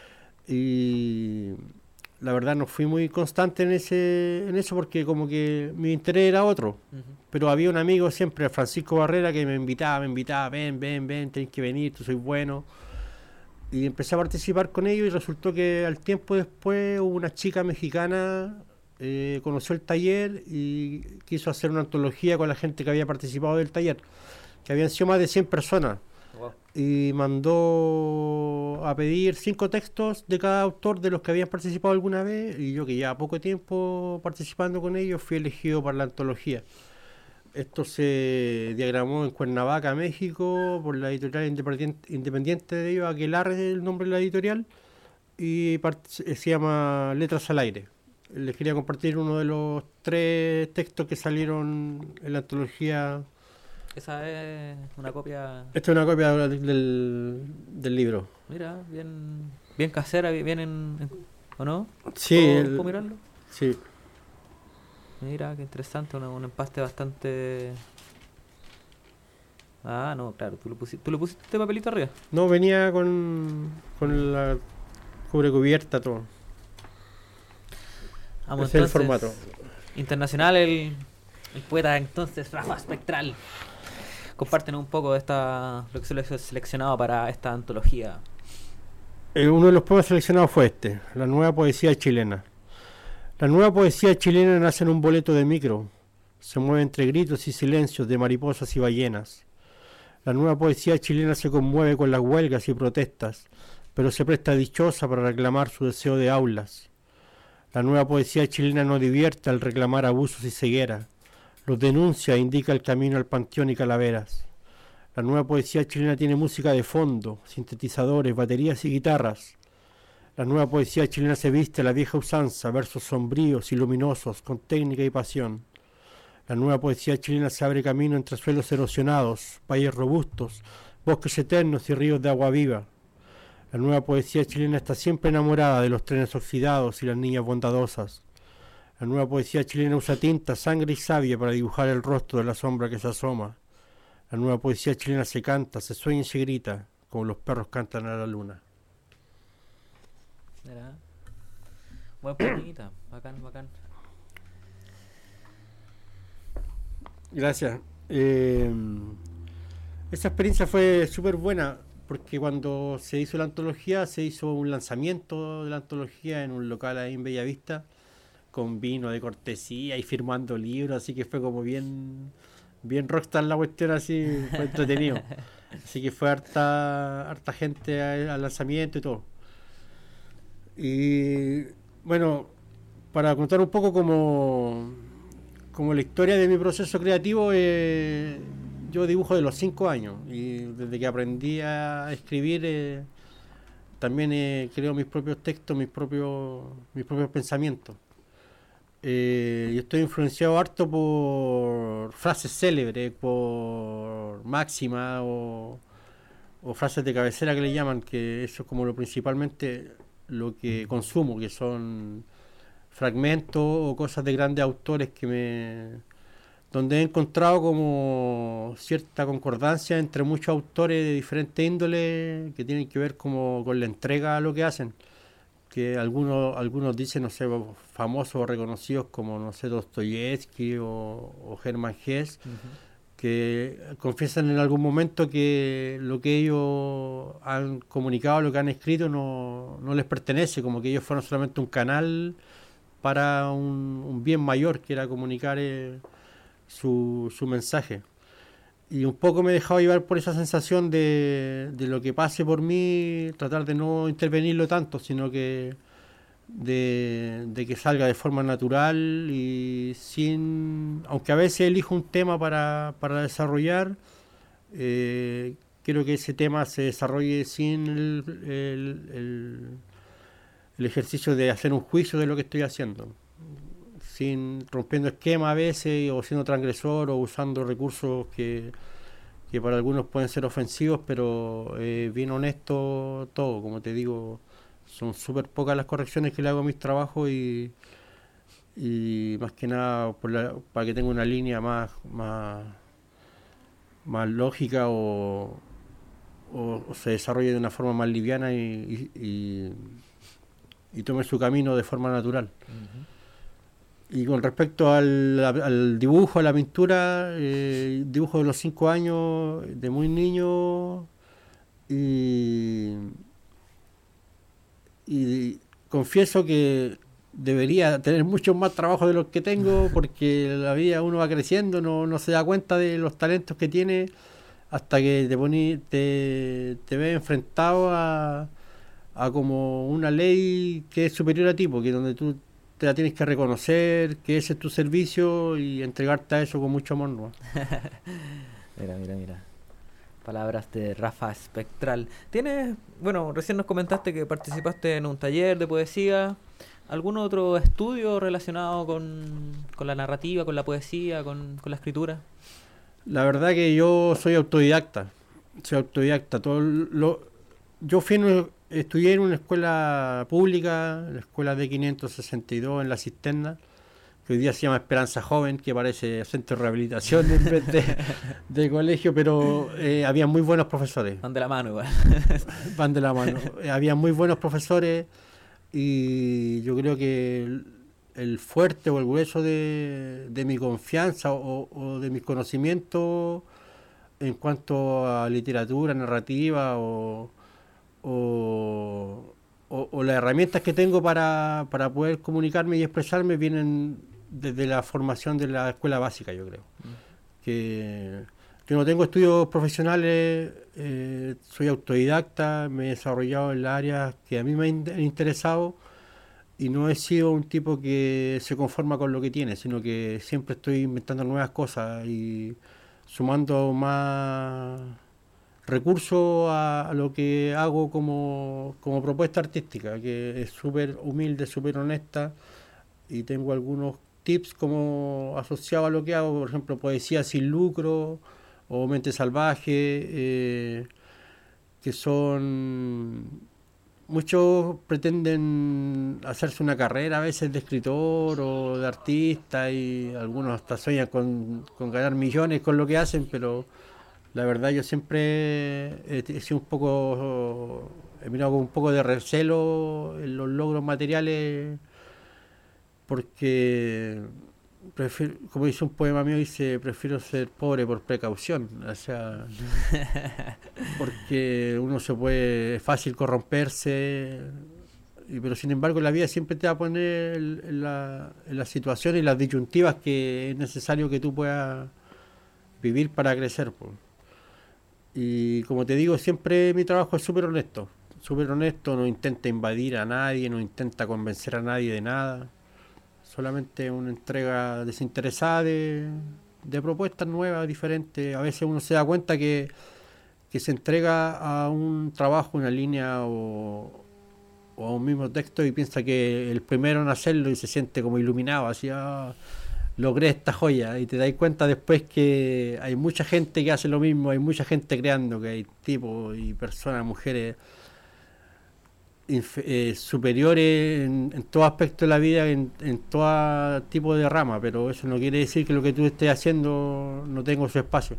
Y la verdad no fui muy constante en eso porque como que mi interés era otro. Pero había un amigo siempre, Francisco Barrera, que me invitaba, ven, tenés que venir, tú soy bueno. Y empecé a participar con ellos y resultó que al tiempo después una chica mexicana conoció el taller y quiso hacer una antología con la gente que había participado del taller, que habían sido más de 100 personas. Wow. Y mandó a pedir 5 textos de cada autor de los que habían participado alguna vez, y yo, que llevaba poco tiempo participando con ellos, fui elegido para la antología. Esto se diagramó en Cuernavaca, México, por la editorial independiente de ellos, Aquelarre es el nombre de la editorial, y se llama Letras al Aire. Les quería compartir uno de los 3 textos que salieron en la antología. Esa es una copia... Esta es una copia del libro. Mira, bien casera, bien ¿o no? Sí. ¿Puedo mirarlo? Sí. Mira, qué interesante, un empaste bastante... Ah, no, claro, ¿tú le pusiste este papelito arriba? No, venía con la cubrecubierta, todo. Vamos, ese es el formato. Internacional, el poeta entonces, Rafa Espectral. Compártenos un poco de lo que se les ha seleccionado para esta antología. Uno de los poemas seleccionados fue La Nueva Poesía Chilena. La nueva poesía chilena nace en un boleto de micro. Se mueve entre gritos y silencios de mariposas y ballenas. La nueva poesía chilena se conmueve con las huelgas y protestas, pero se presta dichosa para reclamar su deseo de aulas. La nueva poesía chilena no divierte al reclamar abusos y ceguera. Los denuncia e indica el camino al panteón y calaveras. La nueva poesía chilena tiene música de fondo, sintetizadores, baterías y guitarras. La nueva poesía chilena se viste a la vieja usanza, versos sombríos y luminosos, con técnica y pasión. La nueva poesía chilena se abre camino entre suelos erosionados, valles robustos, bosques eternos y ríos de agua viva. La nueva poesía chilena está siempre enamorada de los trenes oxidados y las niñas bondadosas. La nueva poesía chilena usa tinta, sangre y savia para dibujar el rostro de la sombra que se asoma. La nueva poesía chilena se canta, se sueña y se grita, como los perros cantan a la luna. Mira, buena poemita, bacán. Gracias. Esa experiencia fue súper buena, porque cuando se hizo la antología, se hizo un lanzamiento de la antología en un local ahí en Bellavista, con vino de cortesía y firmando libros, así que fue como bien bien rockstar la cuestión, así, fue entretenido. Así que fue harta gente al lanzamiento y todo. Y bueno, para contar un poco como la historia de mi proceso creativo, yo dibujo de los 5 años y desde que aprendí a escribir también creo mis propios textos, mis propios pensamientos. Yo estoy influenciado harto por frases célebres, por máximas o frases de cabecera que le llaman, que eso es como lo principalmente lo que consumo, que son fragmentos o cosas de grandes autores donde he encontrado como cierta concordancia entre muchos autores de diferentes índoles que tienen que ver como con la entrega a lo que hacen, que algunos dicen, no sé, famosos o reconocidos como, no sé, Dostoyevsky o Hermann Hesse, que confiesan en algún momento que lo que ellos han comunicado, lo que han escrito no les pertenece, como que ellos fueron solamente un canal para un bien mayor, que era comunicar su mensaje. Y un poco me he dejado llevar por esa sensación de lo que pase por mí, tratar de no intervenirlo tanto, sino que de que salga de forma natural y aunque a veces elijo un tema para desarrollar, quiero que ese tema se desarrolle sin el ejercicio de hacer un juicio de lo que estoy haciendo, sin rompiendo esquemas a veces, o siendo transgresor, o usando recursos que para algunos pueden ser ofensivos, pero bien honesto todo. Como te digo, son súper pocas las correcciones que le hago a mis trabajos y más que nada para que tenga una línea más lógica o se desarrolle de una forma más liviana y tome su camino de forma natural. Y con respecto al dibujo, a la pintura, dibujo de los 5 años, de muy niño, y confieso que debería tener muchos más trabajos de los que tengo, porque la vida uno va creciendo, no se da cuenta de los talentos que tiene hasta que te ves enfrentado a como una ley que es superior a ti, porque donde tú te la tienes que reconocer, que ese es tu servicio y entregarte a eso con mucho amor, ¿no? Mira. Palabras de Rafa Espectral. Recién nos comentaste que participaste en un taller de poesía. ¿Algún otro estudio relacionado con la narrativa, con la poesía, con la escritura? La verdad que yo soy autodidacta. Estudié en una escuela pública, la escuela de 562 en La Cisterna, que hoy día se llama Esperanza Joven, que parece centro de rehabilitación en vez de colegio, pero había muy buenos profesores. Van de la mano igual. Van de la mano. Había muy buenos profesores y yo creo que el fuerte o el grueso de mi confianza o de mis conocimientos en cuanto a literatura, narrativa o las herramientas que tengo para poder comunicarme y expresarme vienen desde la formación de la escuela básica, yo creo. Que yo no tengo estudios profesionales, soy autodidacta, me he desarrollado en las áreas que a mí me han interesado y no he sido un tipo que se conforma con lo que tiene, sino que siempre estoy inventando nuevas cosas y sumando más recursos a lo que hago como propuesta artística, que es súper humilde, súper honesta, y tengo algunos tips como asociados a lo que hago, por ejemplo, poesía sin lucro o mente salvaje, que son... Muchos pretenden hacerse una carrera a veces de escritor o de artista, y algunos hasta sueñan con ganar millones con lo que hacen, pero la verdad yo siempre he sido he mirado con un poco de recelo en los logros materiales, porque prefiero, como dice un poema mío, prefiero ser pobre por precaución, o sea, porque es fácil corromperse, pero sin embargo la vida siempre te va a poner en las situaciones y las disyuntivas que es necesario que tú puedas vivir para crecer, pues. Y como te digo, siempre mi trabajo es súper honesto, no intenta invadir a nadie, no intenta convencer a nadie de nada, solamente una entrega desinteresada de propuestas nuevas, diferentes. A veces uno se da cuenta que se entrega a un trabajo, una línea o a un mismo texto y piensa que el primero en hacerlo y se siente como iluminado, así, logré esta joya, y te das cuenta después que hay mucha gente que hace lo mismo, hay mucha gente creando, que hay tipos y personas, mujeres superiores en todo aspecto de la vida, en todo tipo de rama, pero eso no quiere decir que lo que tú estés haciendo no tenga su espacio.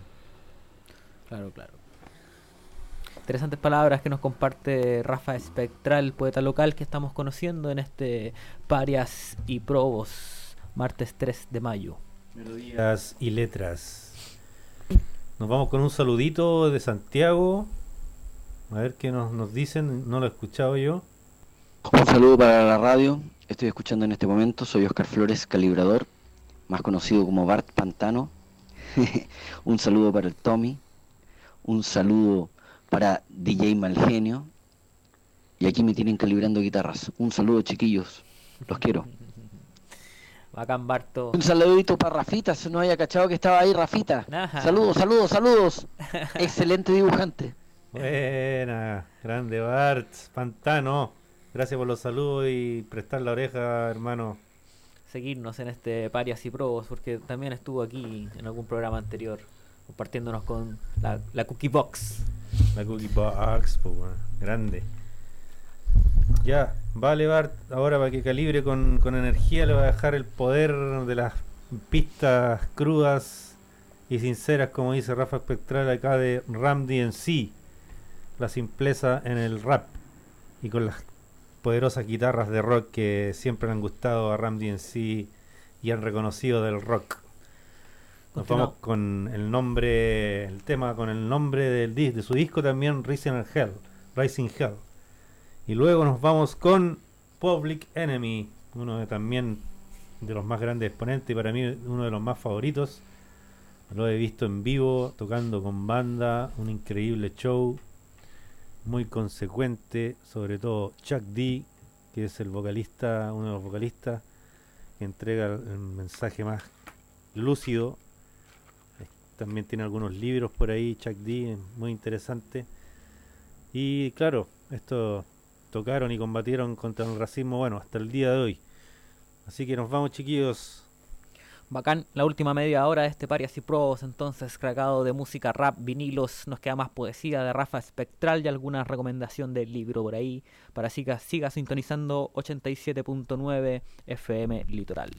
Claro. Interesantes palabras que nos comparte Rafa Espectral, poeta local que estamos conociendo en este Parias y Probos, martes 3 de mayo. Melodías y letras. Nos vamos con un saludito de Santiago. A ver qué nos dicen, no lo he escuchado yo. Un saludo para la radio. Estoy escuchando en este momento. Soy Oscar Flores, calibrador, más conocido como Bart Pantano. Un saludo para el Tommy. Un saludo para DJ Malgenio. Y aquí me tienen calibrando guitarras. Un saludo, chiquillos. Los quiero. Bacán, Barto. Un saludito para Rafita, si no haya cachado que estaba ahí Rafita. Ajá. Saludos. Excelente dibujante. Buena, grande Bart Pantano. Gracias por los saludos y prestar la oreja, hermano. Seguirnos en este Parias y Probos, porque también estuvo aquí en algún programa anterior, compartiéndonos con la Cookie Box. La Cookie Box, pues bueno, grande. Ya, vale Bart, ahora para que calibre con energía le voy a dejar el poder de las pistas crudas y sinceras, como dice Rafa Espectral acá, de Ram DMC, la simpleza en el rap y con las poderosas guitarras de rock que siempre le han gustado a Ram DMC y han reconocido del rock. Nos vamos con el tema con el nombre de su disco también, Rising Hell. Y luego nos vamos con Public Enemy, uno también de los más grandes exponentes y para mí uno de los más favoritos. Lo he visto en vivo, tocando con banda, un increíble show, muy consecuente, sobre todo Chuck D, que es el vocalista, uno de los vocalistas, que entrega el mensaje más lúcido. También tiene algunos libros por ahí, Chuck D, muy interesante. Y claro, esto tocaron y combatieron contra el racismo, bueno, hasta el día de hoy. Así que nos vamos, chiquillos. Bacán, la última media hora de este Parias y Probos, entonces, cargado de música, rap, vinilos. Nos queda más poesía de Rafa Espectral y alguna recomendación del libro por ahí, para que siga sintonizando 87.9 FM Litoral.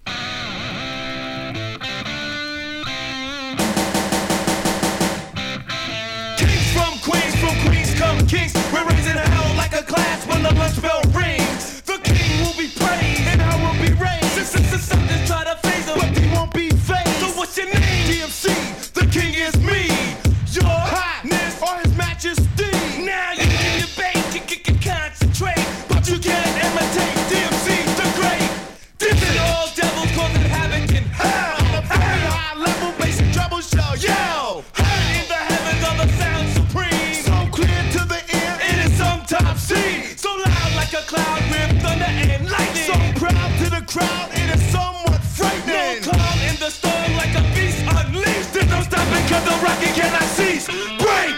From Queens come kings. We're raising hell like a class when the lunch bell rings. The king will be praised and I will be raised. Something's try to phase him, but he won't be phased. So what's your name? DMC, the king is me. Your highness or his majesty. Now you can debate, concentrate, but you can't imitate DMC the great. This is all devils causing havoc in hell. On the very high level, bass and treble shall yell. In the heavens of the sound supreme. So clear to the ear, it is sometimes seen. So loud like a cloud with thunder and lightning. So proud to the crowd, it is somewhat frightening. No calm in the storm like a beast unleashed. There's no stopping cause the rocket cannot cease. Break!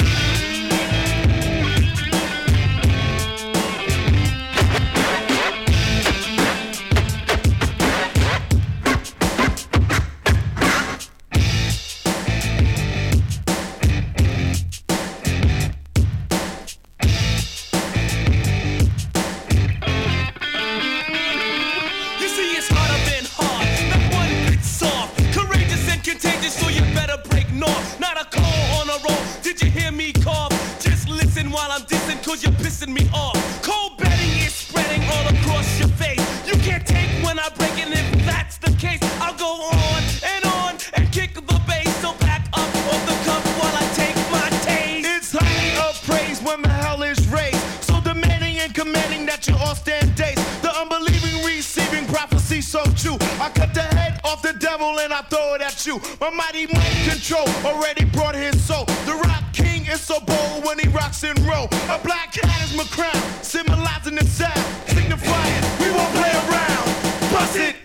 Cause you're pissing me off. Cold betting is spreading all across your face. You can't take when I break it, and if that's the case, I'll go on and kick the bass. So back up off the cuff while I take my taste. It's highly appraised when the hell is raised. So demanding and commanding that you all stand days. The unbelieving receiving prophecy so you. I cut the head off the devil and I throw it at you. My mighty mind control already brought his soul. The rock king is so bold when he rocks and roll. A black hat is my crown, symbolizing the sound, signifying we won't play around. Bust it.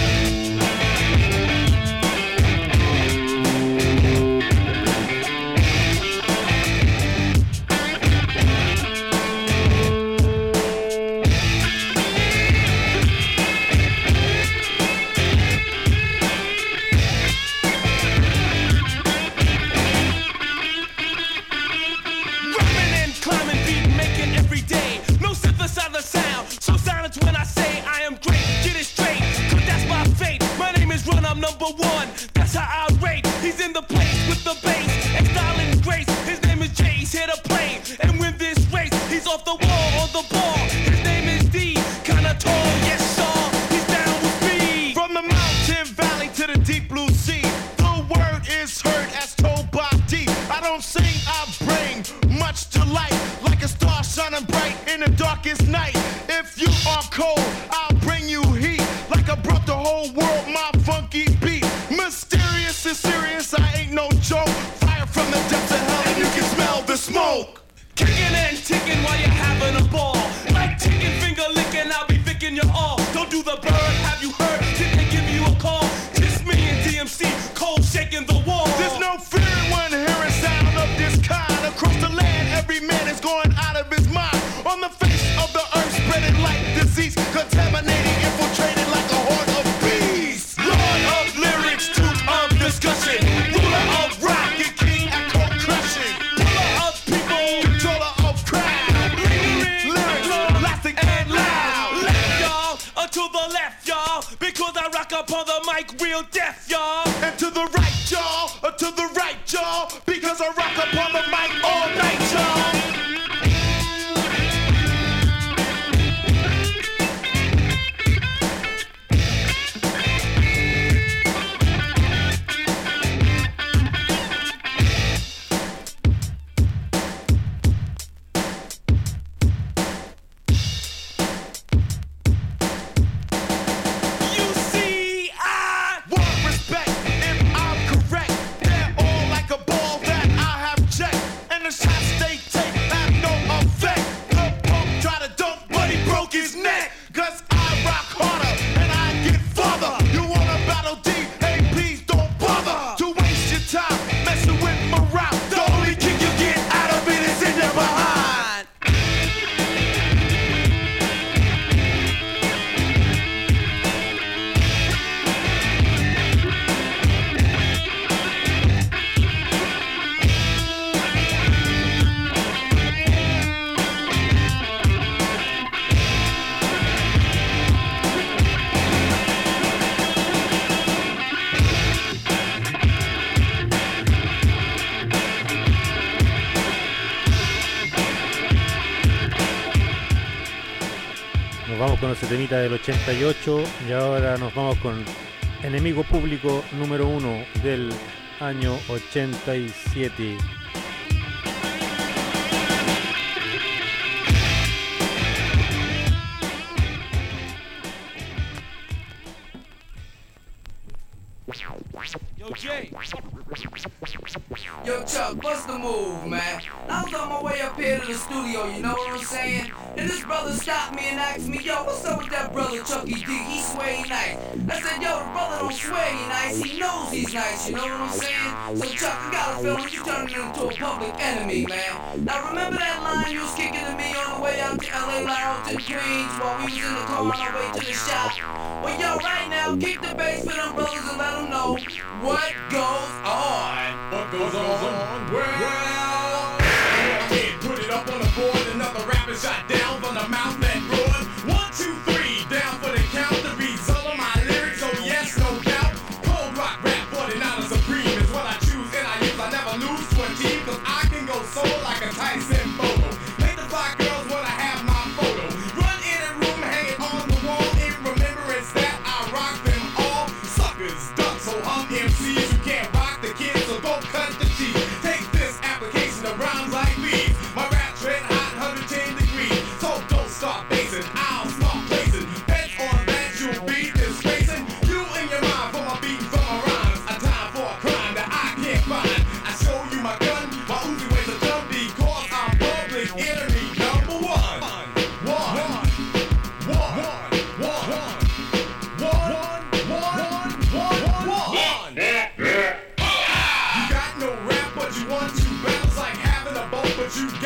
I'm number one, that's how I rate. He's in the place with the bass and style and grace. His name is Jay, he's here to play and win this race. He's off the wall, on the ball. His name is D, kinda tall, yes sir. He's down with me. From the mountain valley to the deep blue sea, the word is heard as told by D. I don't sing, I bring much to light, like a star shining bright in the darkest night. If you are cold, I'll bring you heat, like I brought the whole world my funky beat. Mysterious and serious, I ain't no joke. Fire from the depths of hell and you can smell the smoke. Kicking and ticking while you're having a ball. Like chicken finger licking, I'll be picking you all. Don't do the bird, have you heard? Did they give you a call? Just me and DMC, cold shaking the wall. There's no fear when hearing sound of this kind. Across the land, every man is going out of his mind. On the face of the earth, spreading like disease, contaminating, infiltrating like a horde of bees. Lord of lyrics, truth of discussion, ruler of rock and king at cold crushing, ruler of people, controller of crowd, lyrics, lasting and loud. Left y'all, to the left y'all, because I rock up on the mic real deaf y'all. And to the right y'all, to the right y'all, because I rock up on the mic all night y'all. Con ese temita del 88 y ahora nos vamos con Enemigo Público número 1 del año 87. Yo, Jay. Yo, Chuck, what's the move, man? I was on my way up here to the studio, you know what I'm saying? And this brother stopped me and asked me, yo, what's up with that brother Chucky D? He swear he nice. I said, yo, the brother don't swear he nice, he knows he's nice, you know what I'm saying? So, Chuck, I got a feeling you turning into a public enemy, man. Now, remember that line you was kicking to me on the way out to LA Lounge in Queens while we was in the car on our way to the shop? Well, yo, right now, kick the bass for them brothers and let them know what goes on. What goes on? Well, kid, put it up on the board. Another rapper shot down from the mouth that roared. 1, 2, 3, down for the count. The result of my lyrics, oh yes, no doubt. Cold rock rap, 49er supreme is what I choose and I use. I never lose to a team, cause I can go solo like a Tyson photo. Make the fly girls wanna have my photo. Run in a room, hang it on the wall in remembrance that I rock them all. Suckers, ducks, so MCs, you can't rock the kids, so go cut the teeth. Take this application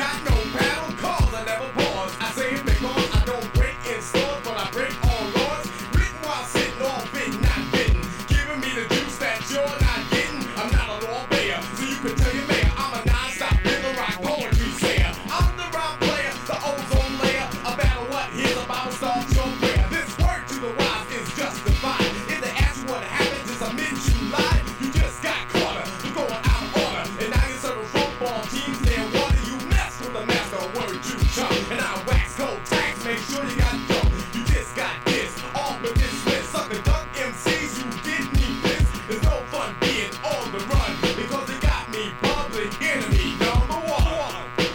got no paddle, cause I never pause. I say it because I don't break in stores, but I break all laws. Written while sitting, all bitten, not bitten. Giving me the juice that you're not getting. I'm not a law-bayer, so you can tell your mayor I'm a non-stop rhythm rock poetry sayer. I'm the rock player, the ozone layer. A battle what? Here's about start your prayer. This word to the wise is justified. If they ask you what happens, it's a mid-July. You just got caught up, you're going out of order. And now you're serving football teams their water. You mess with the master, word you chump. And I wax cold tax, make sure you got dope. You just got this, all but this list. Sucker duck MCs, you get me pissed. There's no fun being on the run, because it got me public enemy number one.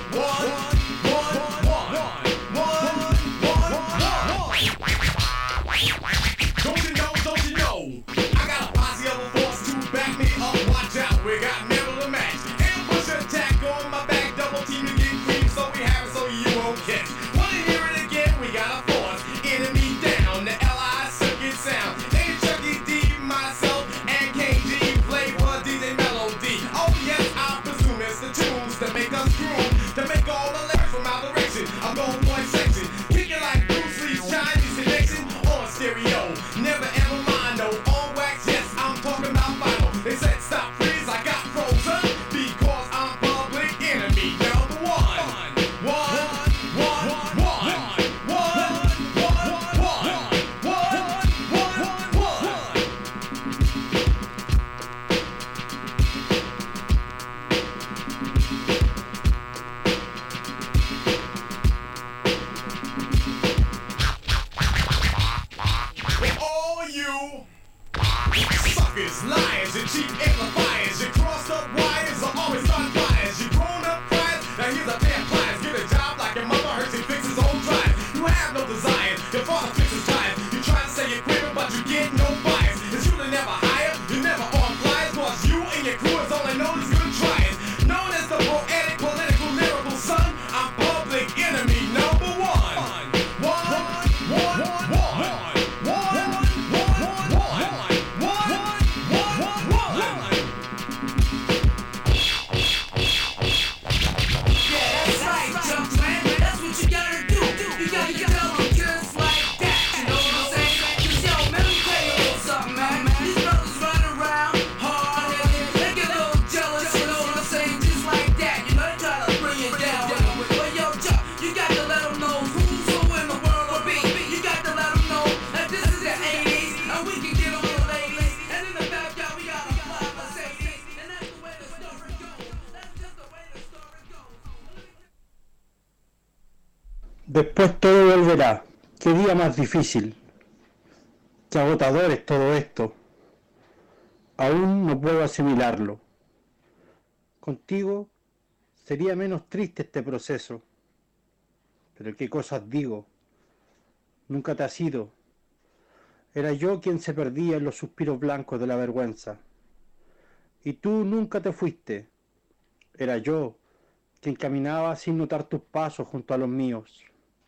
Don't you know? I got a posse of a force to back me up. Watch out, we got middle of match. Ambush attack on my back, double team to get cream, so we have it so you won't catch. Wanna hear it again? We got a force, enemy down, the LI circuit sound. And Chucky D, myself, and KG, flavor, DJ Melody. Oh yes, I presume it's the tunes that make us groove, to make all the lyrics from our direction. I'm going point section, kicking like Bruce Lee's Chinese connection on stereo. Never ever mind, no on wax, yes, I'm talking about vinyl. They said stop, freeze, I got frozen, because I'm public enemy number one. All you suckers, liars, and cheap amplifiers, you crossed up wires are always on fires. You grown up cries, now here's a pair of pliers. Get a job like your mother hurts and fixes old drives. You have no desires, your father fixes tires. You try to say you're quicker, but you get no bias. It's you that never hire, you never on flyers, cause you and your crew is only known as good tryers. Known as the poetic, political, lyrical son, I'm public enemy number one. Después todo volverá. Qué día más difícil. Qué agotador es todo esto. Aún no puedo asimilarlo. Contigo sería menos triste este proceso. Pero qué cosas digo. Nunca te has ido. Era yo quien se perdía en los suspiros blancos de la vergüenza. Y tú nunca te fuiste. Era yo quien caminaba sin notar tus pasos junto a los míos.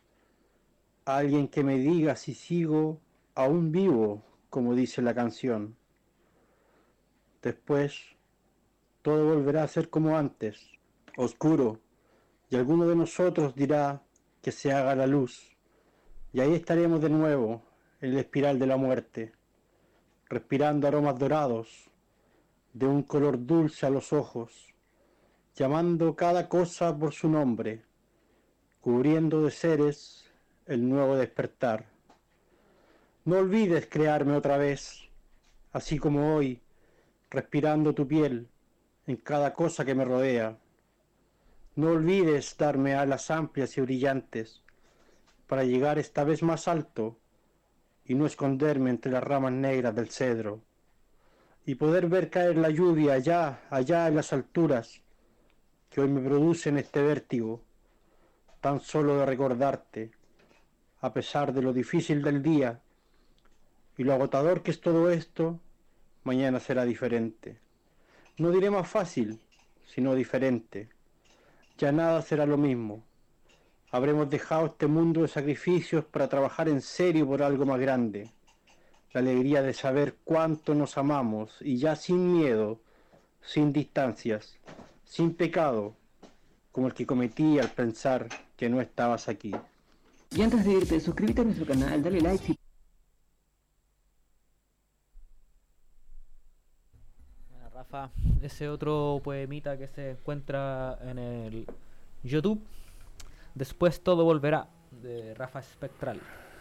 Alguien que me diga si sigo aún vivo, como dice la canción. Después, todo volverá a ser como antes, oscuro, y alguno de nosotros dirá que se haga la luz, y ahí estaremos de nuevo, en la espiral de la muerte, respirando aromas dorados, de un color dulce a los ojos, llamando cada cosa por su nombre, cubriendo de seres el nuevo despertar. No olvides crearme otra vez, así como hoy, respirando tu piel en cada cosa que me rodea. No olvides darme alas amplias y brillantes para llegar esta vez más alto y no esconderme entre las ramas negras del cedro y poder ver caer la lluvia allá en las alturas que hoy me producen este vértigo, tan solo de recordarte, a pesar de lo difícil del día y lo agotador que es todo esto, mañana será diferente. No diré más fácil, sino diferente. Ya nada será lo mismo. Habremos dejado este mundo de sacrificios para trabajar en serio por algo más grande. La alegría de saber cuánto nos amamos y ya sin miedo, sin distancias, sin pecado, como el que cometí al pensar que no estabas aquí. Y antes de irte, suscríbete a nuestro canal, dale like si... Bueno, Rafa, ese otro poemita que se encuentra en el YouTube, Después todo volverá, de Rafa Espectral.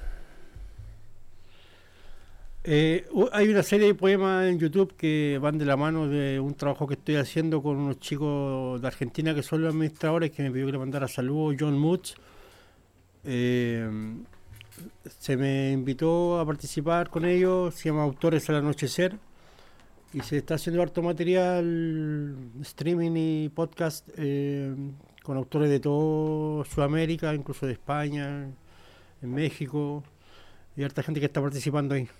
Hay una serie de poemas en YouTube que van de la mano de un trabajo que estoy haciendo con unos chicos de Argentina que son los administradores, que me pidió que le mandara saludos, John Mutz. Se me invitó a participar con ellos, se llama Autores al Anochecer, y se está haciendo harto material, streaming y podcast con autores de todo Sudamérica, incluso de España, en México, y harta gente que está participando ahí.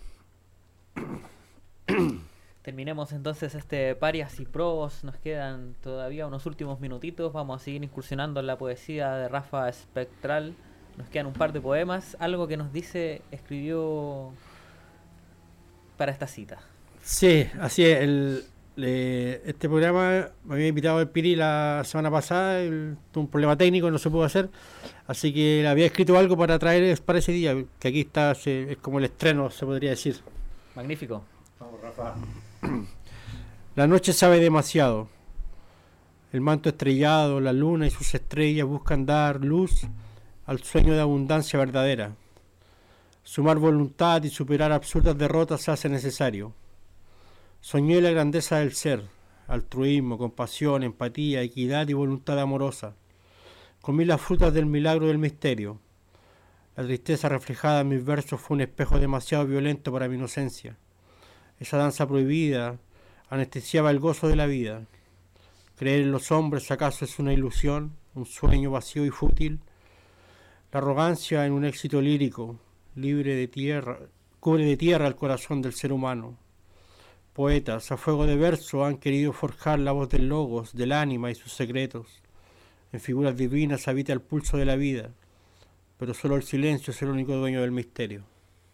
Terminemos entonces este Parias y Probos. Nos quedan todavía unos últimos minutitos. Vamos a seguir incursionando en la poesía de Rafa Espectral. Nos quedan un par de poemas. Algo que nos dice, escribió para esta cita. Sí, así es. Este programa me había invitado el Piri la semana pasada. Tuvo un problema técnico, no se pudo hacer. Así que le había escrito algo para traer para ese día. Que aquí está, es como el estreno, se podría decir. Magnífico. Vamos, Rafa. La noche sabe demasiado. El manto estrellado, la luna y sus estrellas buscan dar luz al sueño de abundancia verdadera. Sumar voluntad y superar absurdas derrotas se hace necesario. Soñé la grandeza del ser, altruismo, compasión, empatía, equidad y voluntad amorosa. Comí las frutas del milagro del misterio. La tristeza reflejada en mis versos fue un espejo demasiado violento para mi inocencia. Esa danza prohibida anestesiaba el gozo de la vida. Creer en los hombres acaso es una ilusión, un sueño vacío y fútil. La arrogancia en un éxito lírico, libre de tierra, cubre de tierra el corazón del ser humano. Poetas a fuego de verso han querido forjar la voz del logos, del ánima y sus secretos. En figuras divinas habita el pulso de la vida, pero solo el silencio es el único dueño del misterio.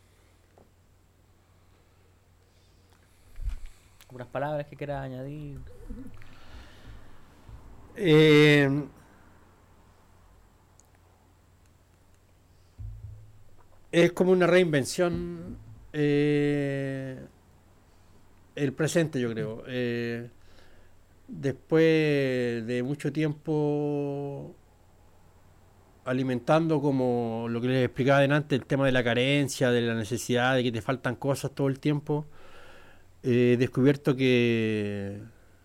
¿Algunas palabras que quieras añadir? Es como una reinvención el presente, yo creo. Después de mucho tiempo alimentando, como lo que les explicaba delante, el tema de la carencia, de la necesidad, de que te faltan cosas todo el tiempo, he descubierto que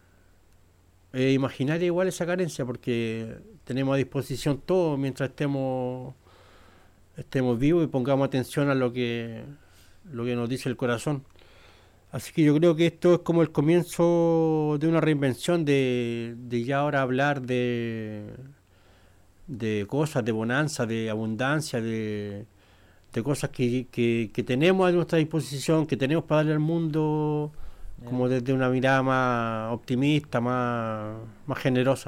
es imaginaria igual esa carencia, porque tenemos a disposición todo mientras estemos vivos y pongamos atención a lo que nos dice el corazón. Así que yo creo que esto es como el comienzo de una reinvención, de ya ahora hablar de cosas, de bonanza, de abundancia, de cosas que tenemos a nuestra disposición, que tenemos para darle al mundo, como desde una mirada más optimista, más generosa.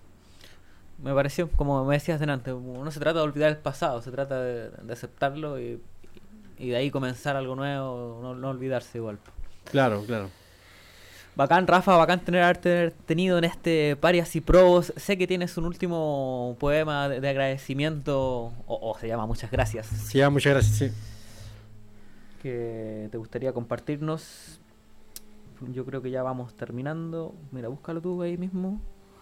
Me pareció, como me decías delante, no se trata de olvidar el pasado, se trata de aceptarlo y de ahí comenzar algo nuevo, no olvidarse igual. Claro. Bacán, Rafa, bacán haberte tenido en este Parias y Probos. Sé que tienes un último poema de agradecimiento, o se llama Muchas Gracias. Se llama Muchas Gracias, sí. Que te gustaría compartirnos. Yo creo que ya vamos terminando. Mira, búscalo tú ahí mismo.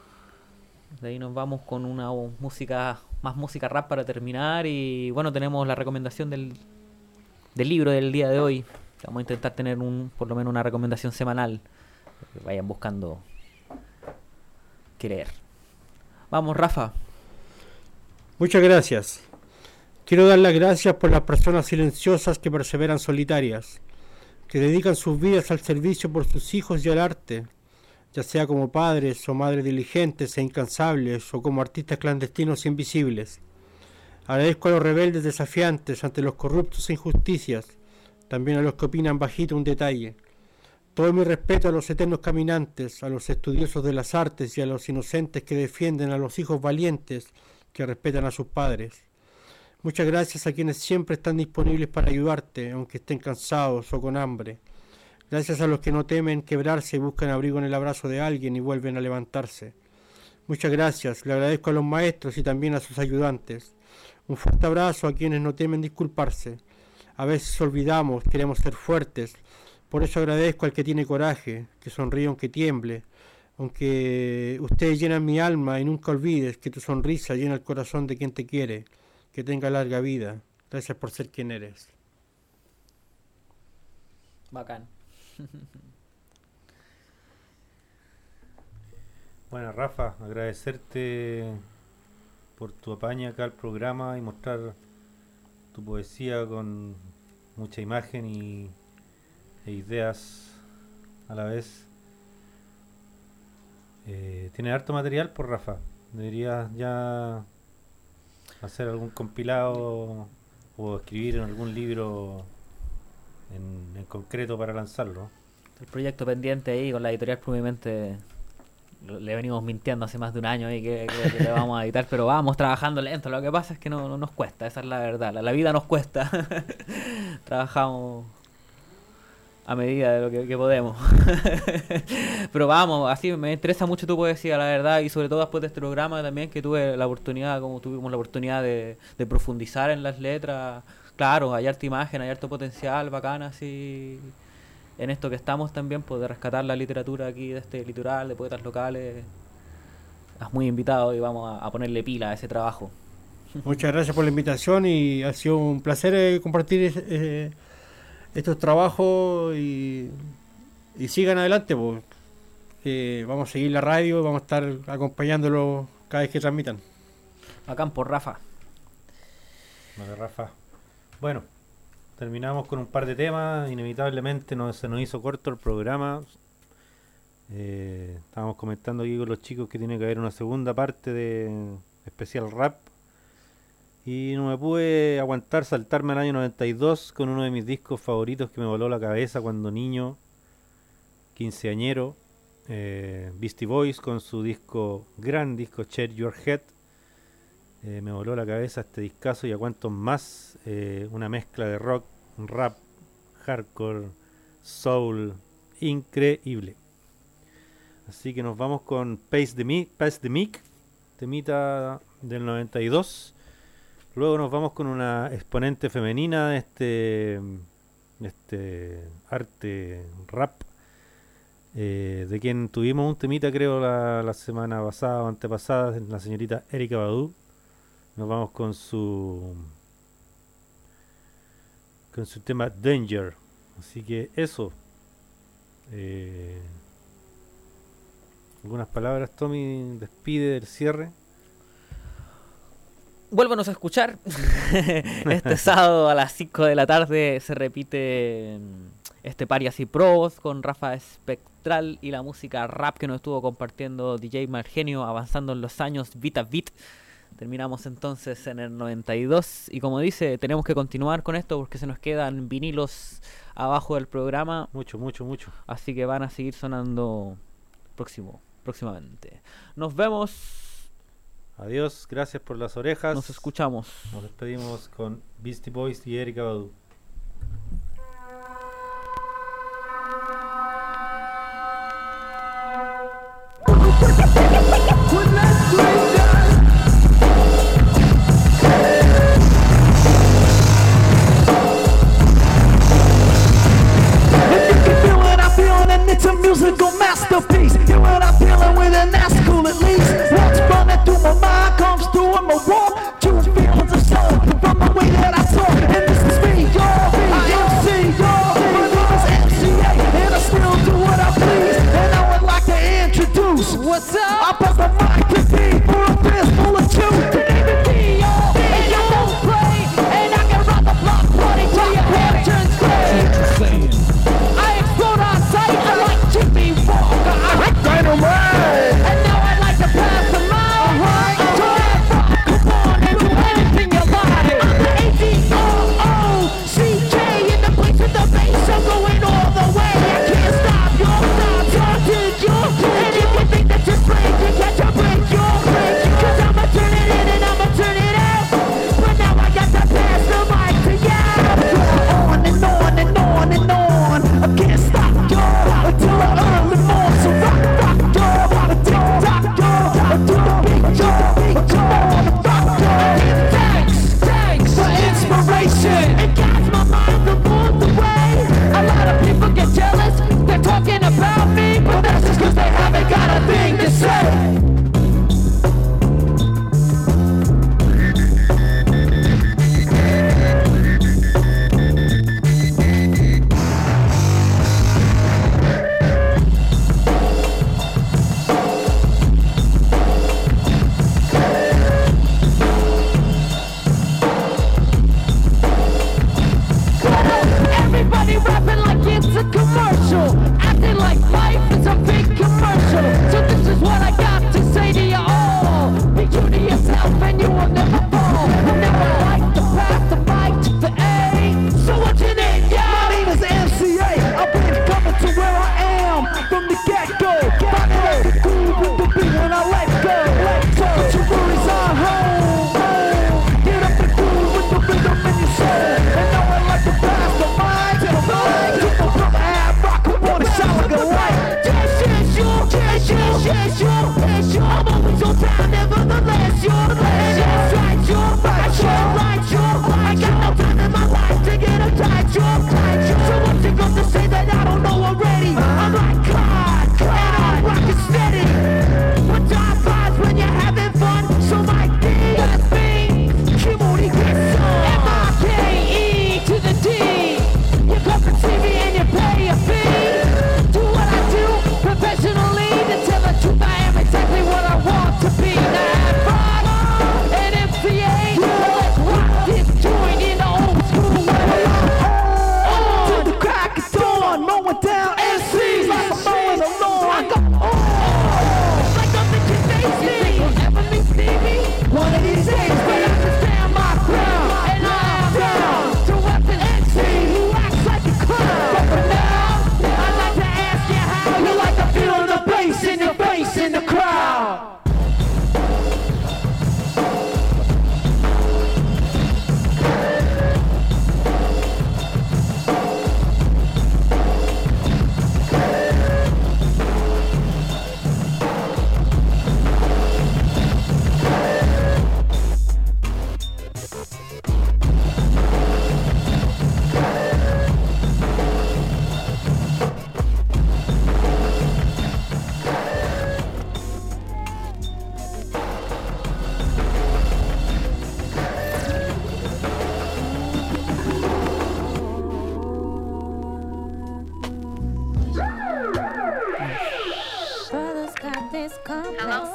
De ahí nos vamos con una más música rap para terminar. Y bueno, tenemos la recomendación del libro del día de hoy. Vamos a intentar tener por lo menos una recomendación semanal. Que vayan buscando qué leer. Vamos, Rafa. Muchas gracias. Quiero dar las gracias por las personas silenciosas que perseveran solitarias, que dedican sus vidas al servicio por sus hijos y al arte, ya sea como padres o madres diligentes e incansables, o como artistas clandestinos e invisibles. Agradezco a los rebeldes desafiantes ante los corruptos e injusticias, también a los que opinan bajito un detalle. Todo mi respeto a los eternos caminantes, a los estudiosos de las artes y a los inocentes que defienden a los hijos valientes que respetan a sus padres. Muchas gracias a quienes siempre están disponibles para ayudarte, aunque estén cansados o con hambre. Gracias a los que no temen quebrarse y buscan abrigo en el abrazo de alguien y vuelven a levantarse. Muchas gracias, le agradezco a los maestros y también a sus ayudantes. Un fuerte abrazo a quienes no temen disculparse. A veces olvidamos, queremos ser fuertes. Por eso agradezco al que tiene coraje, que sonríe aunque tiemble. Aunque ustedes llenan mi alma y nunca olvides que tu sonrisa llena el corazón de quien te quiere. Que tenga larga vida. Gracias por ser quien eres. Bacán. Bueno, Rafa, agradecerte por tu apaña acá al programa y mostrar tu poesía con mucha imagen e ideas a la vez. Tienes harto material por Rafa. Deberías ya hacer algún compilado o escribir en algún libro en concreto para lanzarlo. El proyecto pendiente ahí con la editorial Plumimente. Le venimos mintiendo hace más de un año ahí que le vamos a editar, pero vamos trabajando lento. Lo que pasa es que no nos cuesta, esa es la verdad. La vida nos cuesta. Trabajamos a medida de lo que podemos. Pero vamos, así me interesa mucho tu poesía, la verdad, y sobre todo después de este programa también, que tuve la oportunidad, como tuvimos la oportunidad de profundizar en las letras. Claro, hay harta imagen, hay harto potencial, bacana, así. En esto que estamos también, pues de rescatar la literatura aquí de este litoral, de poetas locales. Estás muy invitado y vamos a ponerle pila a ese trabajo. Muchas gracias por la invitación y ha sido un placer compartir estos trabajos y sigan adelante, pues. Vamos a seguir la radio y vamos a estar acompañándolo cada vez que transmitan. Bacán por Rafa. Vale, Rafa. Bueno. Terminamos con un par de temas, inevitablemente se nos hizo corto el programa. Estábamos comentando aquí con los chicos que tiene que haber una segunda parte de especial rap. Y no me pude aguantar saltarme al año 92 con uno de mis discos favoritos que me voló la cabeza cuando niño, quinceañero. Beastie Boys con su gran disco Shake Your Head. Me voló la cabeza este discazo y a cuantos más, una mezcla de rock, rap, hardcore, soul, increíble. Así que nos vamos con Pace the Mic, temita del 92. Luego nos vamos con una exponente femenina de este arte rap, de quien tuvimos un temita creo la semana pasada o antepasada, la señorita Erykah Badu. Nos vamos con su tema Danger. Así que eso. ¿Algunas palabras, Tommy? Despide del cierre. Vuélvanos a escuchar. Este sábado a las 5 de la tarde se repite este Parias y Probos con Rafa Espectral y la música rap que nos estuvo compartiendo DJ Malgenio, avanzando en los años beat a beat. Terminamos entonces en el 92 y como dice, tenemos que continuar con esto porque se nos quedan vinilos abajo del programa. Mucho. Así que van a seguir sonando próximamente. Nos vemos. Adiós, gracias por las orejas. Nos escuchamos. Nos despedimos con Beastie Boys y Erykah Badu. It's a musical masterpiece. Hear what I'm feeling with an that's cool at least. What's running through my mind comes through in my walk. Two feelings of soul from the way that I talk. And this is me, yo.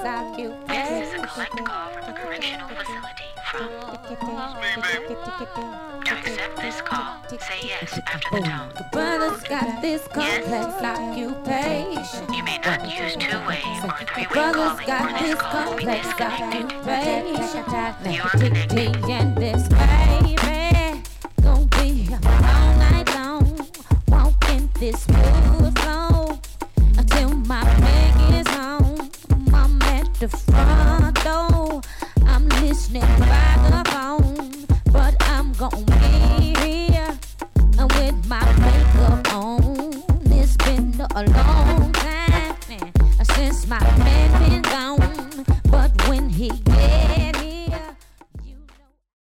This is a collect call from a correctional facility from... To accept this call, say yes after the tone. Brothers got this complex occupation. You may not use two-way or three-way Brothers calling, got or this this call will be complex disconnected. occupation. You are connected.